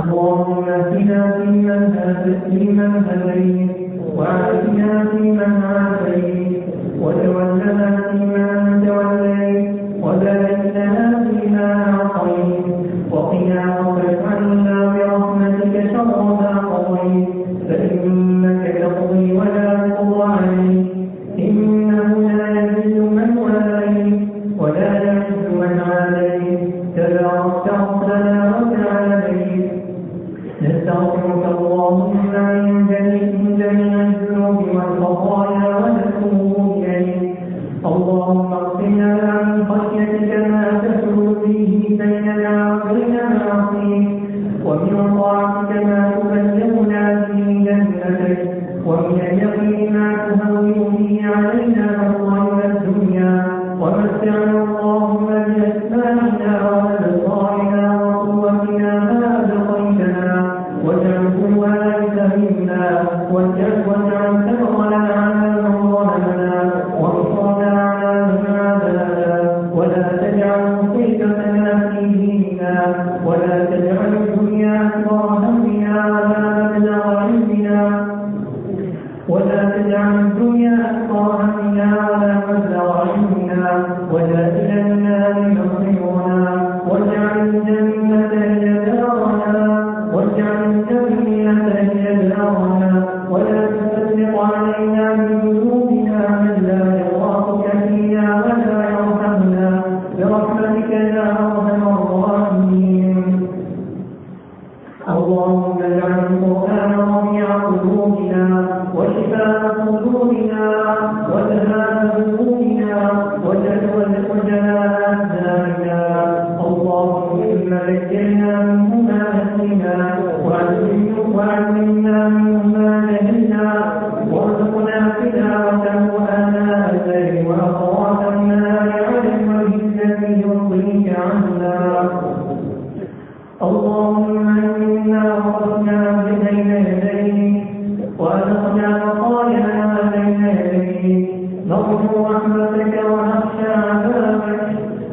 اللهم اهدنا فيمن هديت وعافنا فيمن عافيت وتولنا فيمن توليت وبارك لنا فيما أعطيت وقنا واصرف عنا برحمتك شر ما قضيت فإنك تقضي ولا يقضى عليك إنه لا يذل من واليت ولا يعز من عاديت تباركت ربنا وتعاليت نستغفرك اللهم من جميع الذنوب والخطايا ونتوب إليك اللهم اغفرنا من خشيتك ما تحول به بيننا وبين معصيك ومن طاعتك ما تبلغنا به جنتك ومن اليقين ما تهون به علينا مصائب الدنيا ومتعنا اللهم بأسمائنا وأبصارنا وقوتنا ما أبقيتنا واجعله الوارث منا واجعل ثأرنا على من ظلمنا وانصرنا على من عادانا ولا تجعل مصيبتنا في ديننا ولا تجعل الدنيا أكبر همنا ولا مبلغ علمنا ولا تجعل الدنيا أكبر همنا ولا مبلغ علمنا ولا إلى النار مصيرنا واجعل الجنة هي دارنا واجعل الجنة هي دارنا ولا تسلط علينا بذنوبنا من لا يخافك فينا ولا يرحمنا برحمتك يا أرحم الراحمين اللهم اجعل القرآن ربيع قلوبنا وشفاء صدورنا وذهاب همومنا وجلاء أحزاننا اللهم إنا ذكرنا منه ما نسينا وعلمنا منه ما جهلنا وارزقنا تلاوته آناء الليل وأطراف النهار على الوجه الذي يرضيك عنا اللهم إنا وقفنا بين يديك وأدخنا مقالنا بين يديك نرجو رحمتك ونخشى عذابك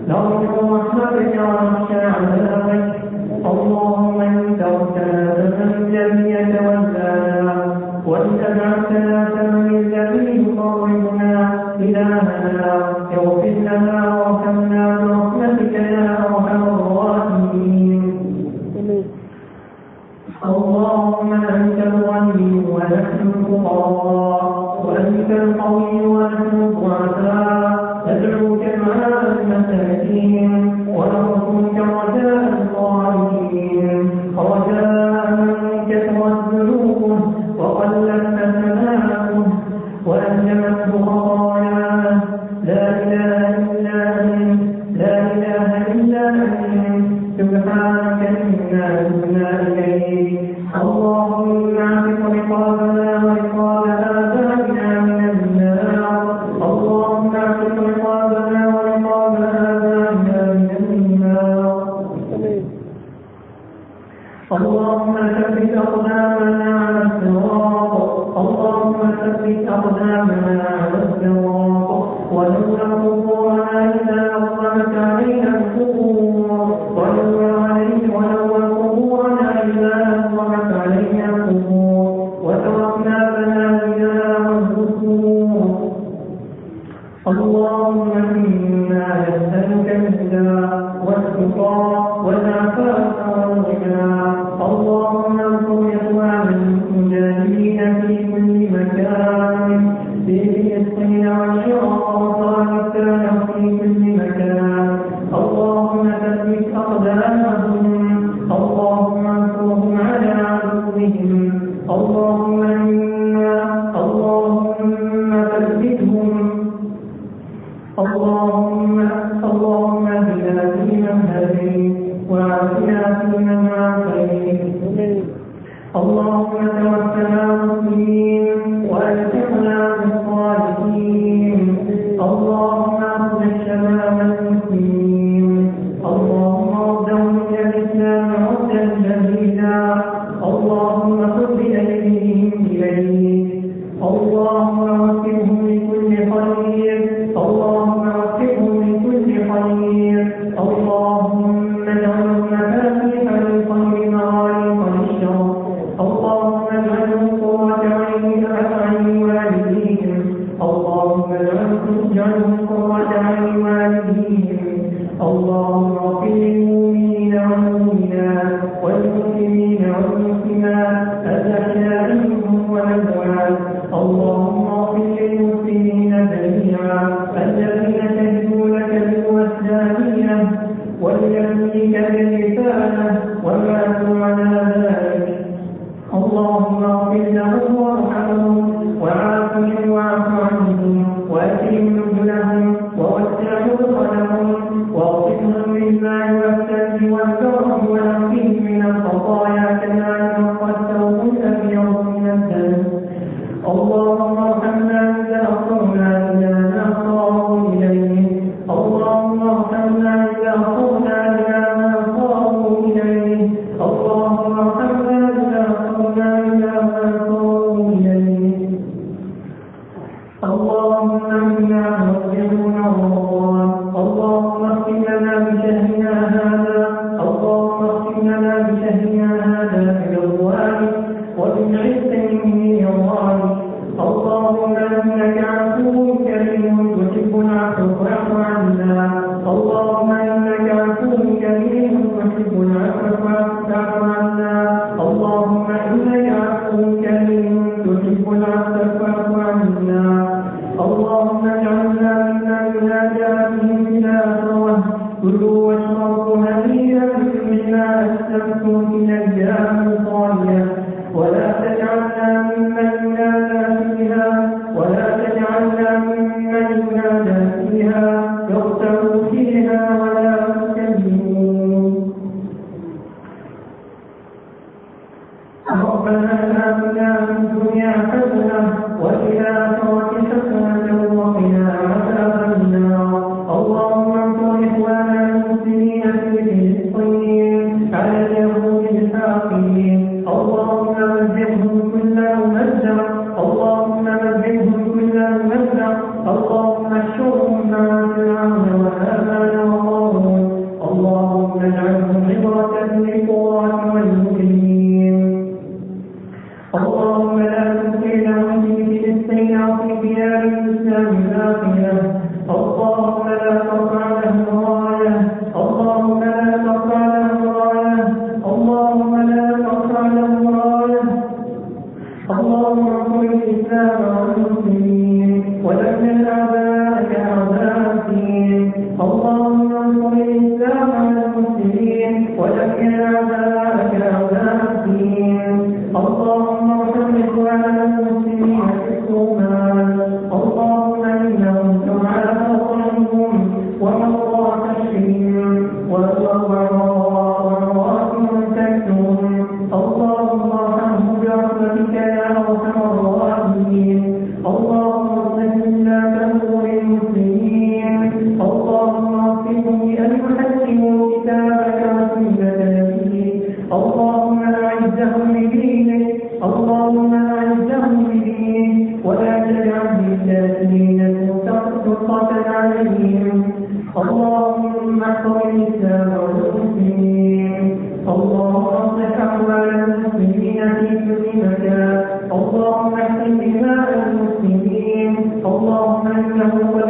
اللهم إن تركنا فمن الذي يتولانا وإن أبعدتنا فمن الذي يقربنا إلهنا اغفر لنا وارحمنا برحمتك يا أرحم الراحمين اللهم أنت الغني ونحن الفقراء وأنت القوي ونحن الضعفاء ندعوك مع المساكين ونرجوك رجاء الصالحين رجاء من كثرت ذنوبه وقلت ثناؤه وأنجمته خطاياه لا إله إلا أنت سبحانك إنا تبنا إليك اللهم اعتق رقابنا ورقاب آبائنا من النار اللهم اعتق رقابنا ورقاب آبائنا من النار اللهم ثبت أقدامنا على الصراط ونور قبورنا إذا أقامت علينا القبور ونور قبورنا إذا أقامت علينا القبور وتركنا بناتنا والذكور اللهم إنا نسألك الهدى والتقى والعفاف والغنى اللهم انصر إخواننا المجاهدين في كل مكان في فلسطين والعراق وأفغانستان وفي كل مكان اللهم ثبت أقدامهم اللهم انصرهم على عدوهم اللهم ثبتهم اللهم اهدنا فيمن هديت وعافنا فيمن عافيت اللهم توفنا مسلمين وألحقنا بالصالحين اللهم أصلح شباب المسلمين اللهم ردهم إلى الإسلام ردا جميلا اللهم خذ بأيديهم إليك اللهم وفقهم لكل خير اللهم اجعل مفاتيح للخير مغاليق اللهم اجعلهم قرة عين والديهم. اللهم اغفر للمؤمنين والمؤمنات والمسلمين والمسلمات الأحياء منهم والأموات. اللهم اغفر للمسلمين جميعا الذين شهدوا لك بالوحدانية ولنبيك بالرسالة وماتوا على ذلك. اللهم اغفر لهم وارحمهم وعافهم واعف عنهم واكرم نزلهم ووسع مدخلهم واغفرهم بالماء والثلج والبرد ونقهم من الخطايا كما ينقى الثوب الابيض من الدم. اللهم ارحمنا اذا اخطانا الى ما صاروا اليه. اللهم ارحمنا اذا اخطانا الى ما صاروا اليه. اللهم ارحمنا اذا اخطانا الى ما صاروا اليه. اللهم انا مرجعون رمضان. اللهم اختم لنا بشهرنا هذا. اللهم اختم لنا بشهرنا هذا برضوانك وبالعز من نيرانك. اللهم انك عفو كريم تحب العفو فاعف عنا. اللهم انك عفو كريم تحب العفو فاعف عنا. اللهم انك عفو كريم تحب العفو فاعف عنا. اللهم اجعلنا ممن ينادى بهم بالآخرة كلوا واشربوا هنيئا بما أسلفتم في أيام خالية ولا تجعلنا ممن ينادى فيها يغتروا فيها ولا يكذبون. ربنا آتنا في الدنيا حسنة وفي الآخرة حسنة وقنا عذاب النار. اللهم انصر إخواننا المسلمين في فلسطين على اليهود الحاقدين. اللهم مزقهم كل ممزق. اللهم مزقهم كل ممزق. اللهم احشرهم مع فرعون وهامان وقارون. اللهم اجعلهم عبرة للقضاة والمجرمين. اللهم لا تبقيهم في فلسطين أو في بلاد الإسلام الآخرة. اللهم لا ترفع لهم راية. اللهم لا ترفع لهم راية. اللهم لا ترفع لهم راية. اللهم انصر الإسلام والمسلمين ودمر أعداءك أعداء الدين. اللهم انصر الإسلام والمسلمين ودمر أعداءك أعداء الدين. اللهم ارحم إخواننا المسلمين في الصومال. اللهم إنهم دعاة رحمهم ومرضى تشفيهم وعورات تكتهم. اللهم ارحمهم برحمتك يا أرحم الراحمين. اللهم اصلح ولاة أمور المسلمين. اللهم وفقهم بأن يحكموا كتابك وسنة نبيك. اللهم أعزهم بدينك. اللهم أعزهم بدينك ولا تجعل للكافرين سلطة عليهم. اللهم احفظ الإسلام والمسلمين. اللهم اصلح أحوال المسلمين في كل مكان. اللهم احفظ دماء المسلمين. اللهم إنه قد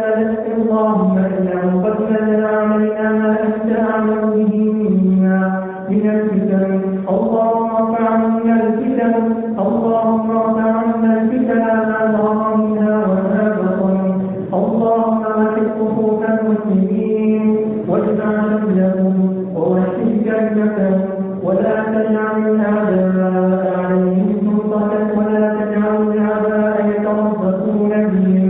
نزل علينا ما أنت أعلم به منا من الفتن. اللهم ارفع عنا الفتن. اللهم ارفع عنا الفتن ما ظهر منها وما بطن. اللهم وحد صفوف المسلمين واجمع شملهم ووحد كلمتهم ولا تجعل الأعداء عليهم سلطة ولا تجعل الأعداء يتربصون بهم.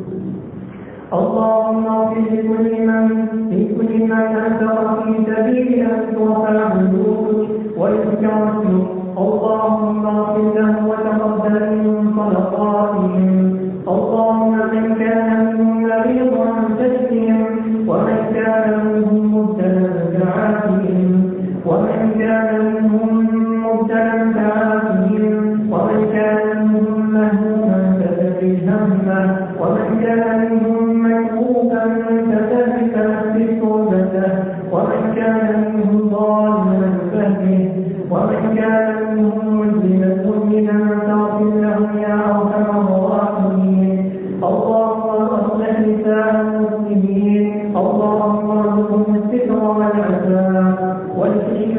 اللهم اغفر لكل من أثر في سبيل أن ترفع حدودك ويذكر اسمك. اللهم اغفر لهم وتقبل منهم صدقاتهم. اللهم من كان منهم مريضا فاشفهم ومن كان منهم مبتلا فعافهم ومن كان منهم مبتلا فعافهم ومن كان منهم مهموما ففرج همه ومن كان منهم مكروبا فثبت نفس توبته ومن كان منهم ظالما فاهده ومن كان منهم مجرما فاغفر لهم يا ارحم الراحمين. اللهم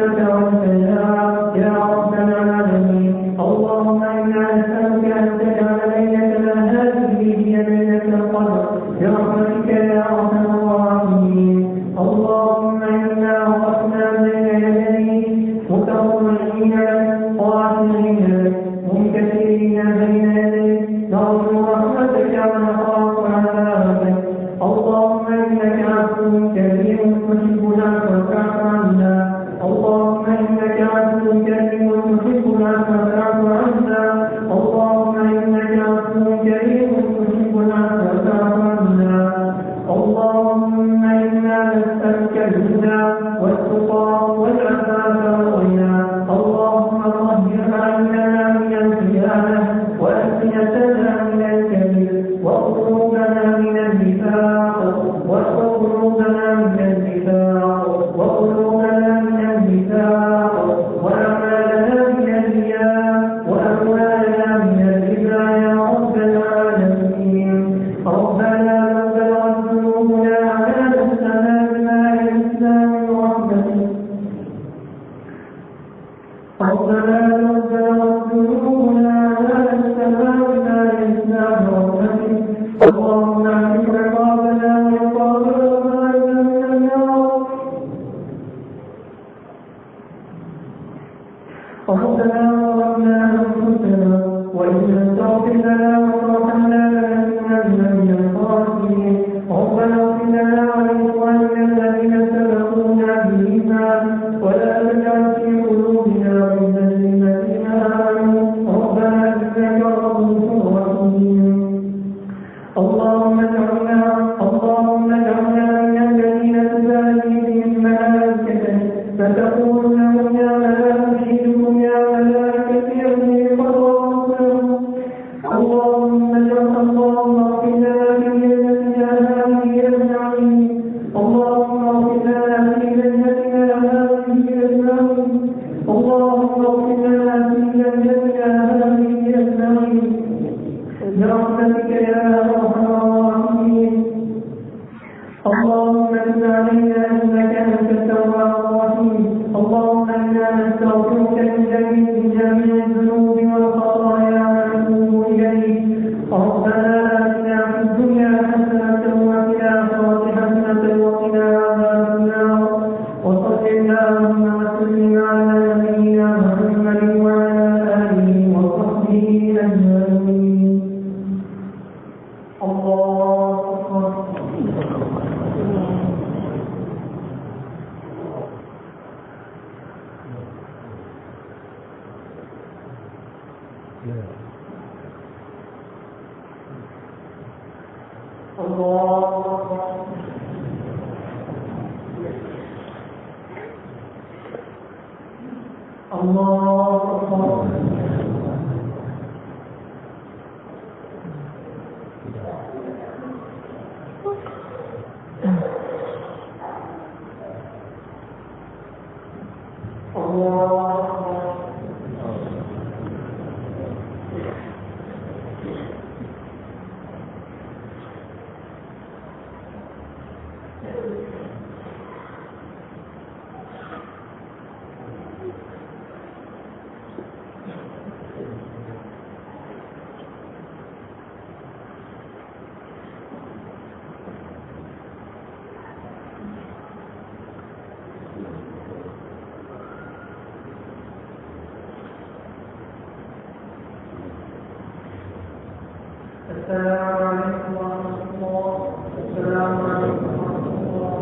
والسلام يا رب العالمين. اللهم إنا نسألك أن تجعل ليلتنا هذه هي ليلة القدر برحمتك يا أرحم الراحمين. اللهم إنا وقفنا بين يديك متضرعين خاشعين منكسرين بين يديك نرجو رحمتك ونخاف عذابك. اللهم إنك عفو كريم تحب العفو فاعف عنا. اللهم إنك عفو كريم تحب العفو فاعف عنا. اللهم إنك عفو كريم تحب العفو فاعف عنا. اللهم إنا نسألك الهدى والتقى والعفاف والغنى. اللهم طهر أعيننا من الخيانة وألسنتنا من الكذب وقلوبنا من النفاق وأعمالنا من الرياء وأعمالنا من الرياء وأموالنا من الربا يا رب العالمين. ربنا بلغت ذنوبنا عنان السماء بماء الإسلام ورحمته. ربنا بلغت ذنوبنا عنان السماء بماء الإسلام ورحمته. اللهم اعتق رقابنا ورقاب رقابنا من النار. ربنا ظلمنا أنفسنا وإن لم تغفر لنا وترحمنا لنكونن من الخاسرين. ربنا اغفر لنا ولإخواننا الذين سبقونا بالإيمان ولا تجعل في قلوبنا غلا للذين آمنوا ربنا إنك رؤوف رحيم. اللهم اجعلنا من الذين تبالي بهم ملائكتك فتقول لهم يا ملائكتكم يا ملائكتي أني قد غفرت. اللهم اغفر لنا في ليلتنا هذه أجمعين. اللهم اغفر لنا في ليلتنا هذه أجمعين. اللهم اغفر لنا في ليلتنا هذه أجمعين برحمتك يا أرحم الراحمين. اللهم تب علينا إنك أنت التواب الرحيم. اللهم إنا نستغفرك من جميع الذنوب والخطايا ونتوب إليك. ربنا آتنا في الدنيا حسنة وفي الآخرة حسنة وقنا عذاب النار. وصل اللهم وسلم على نبينا محمد وعلى آله وصحبه أجمعين. الله أكبر. السلام عليكم ورحمة الله. السلام عليكم ورحمة الله.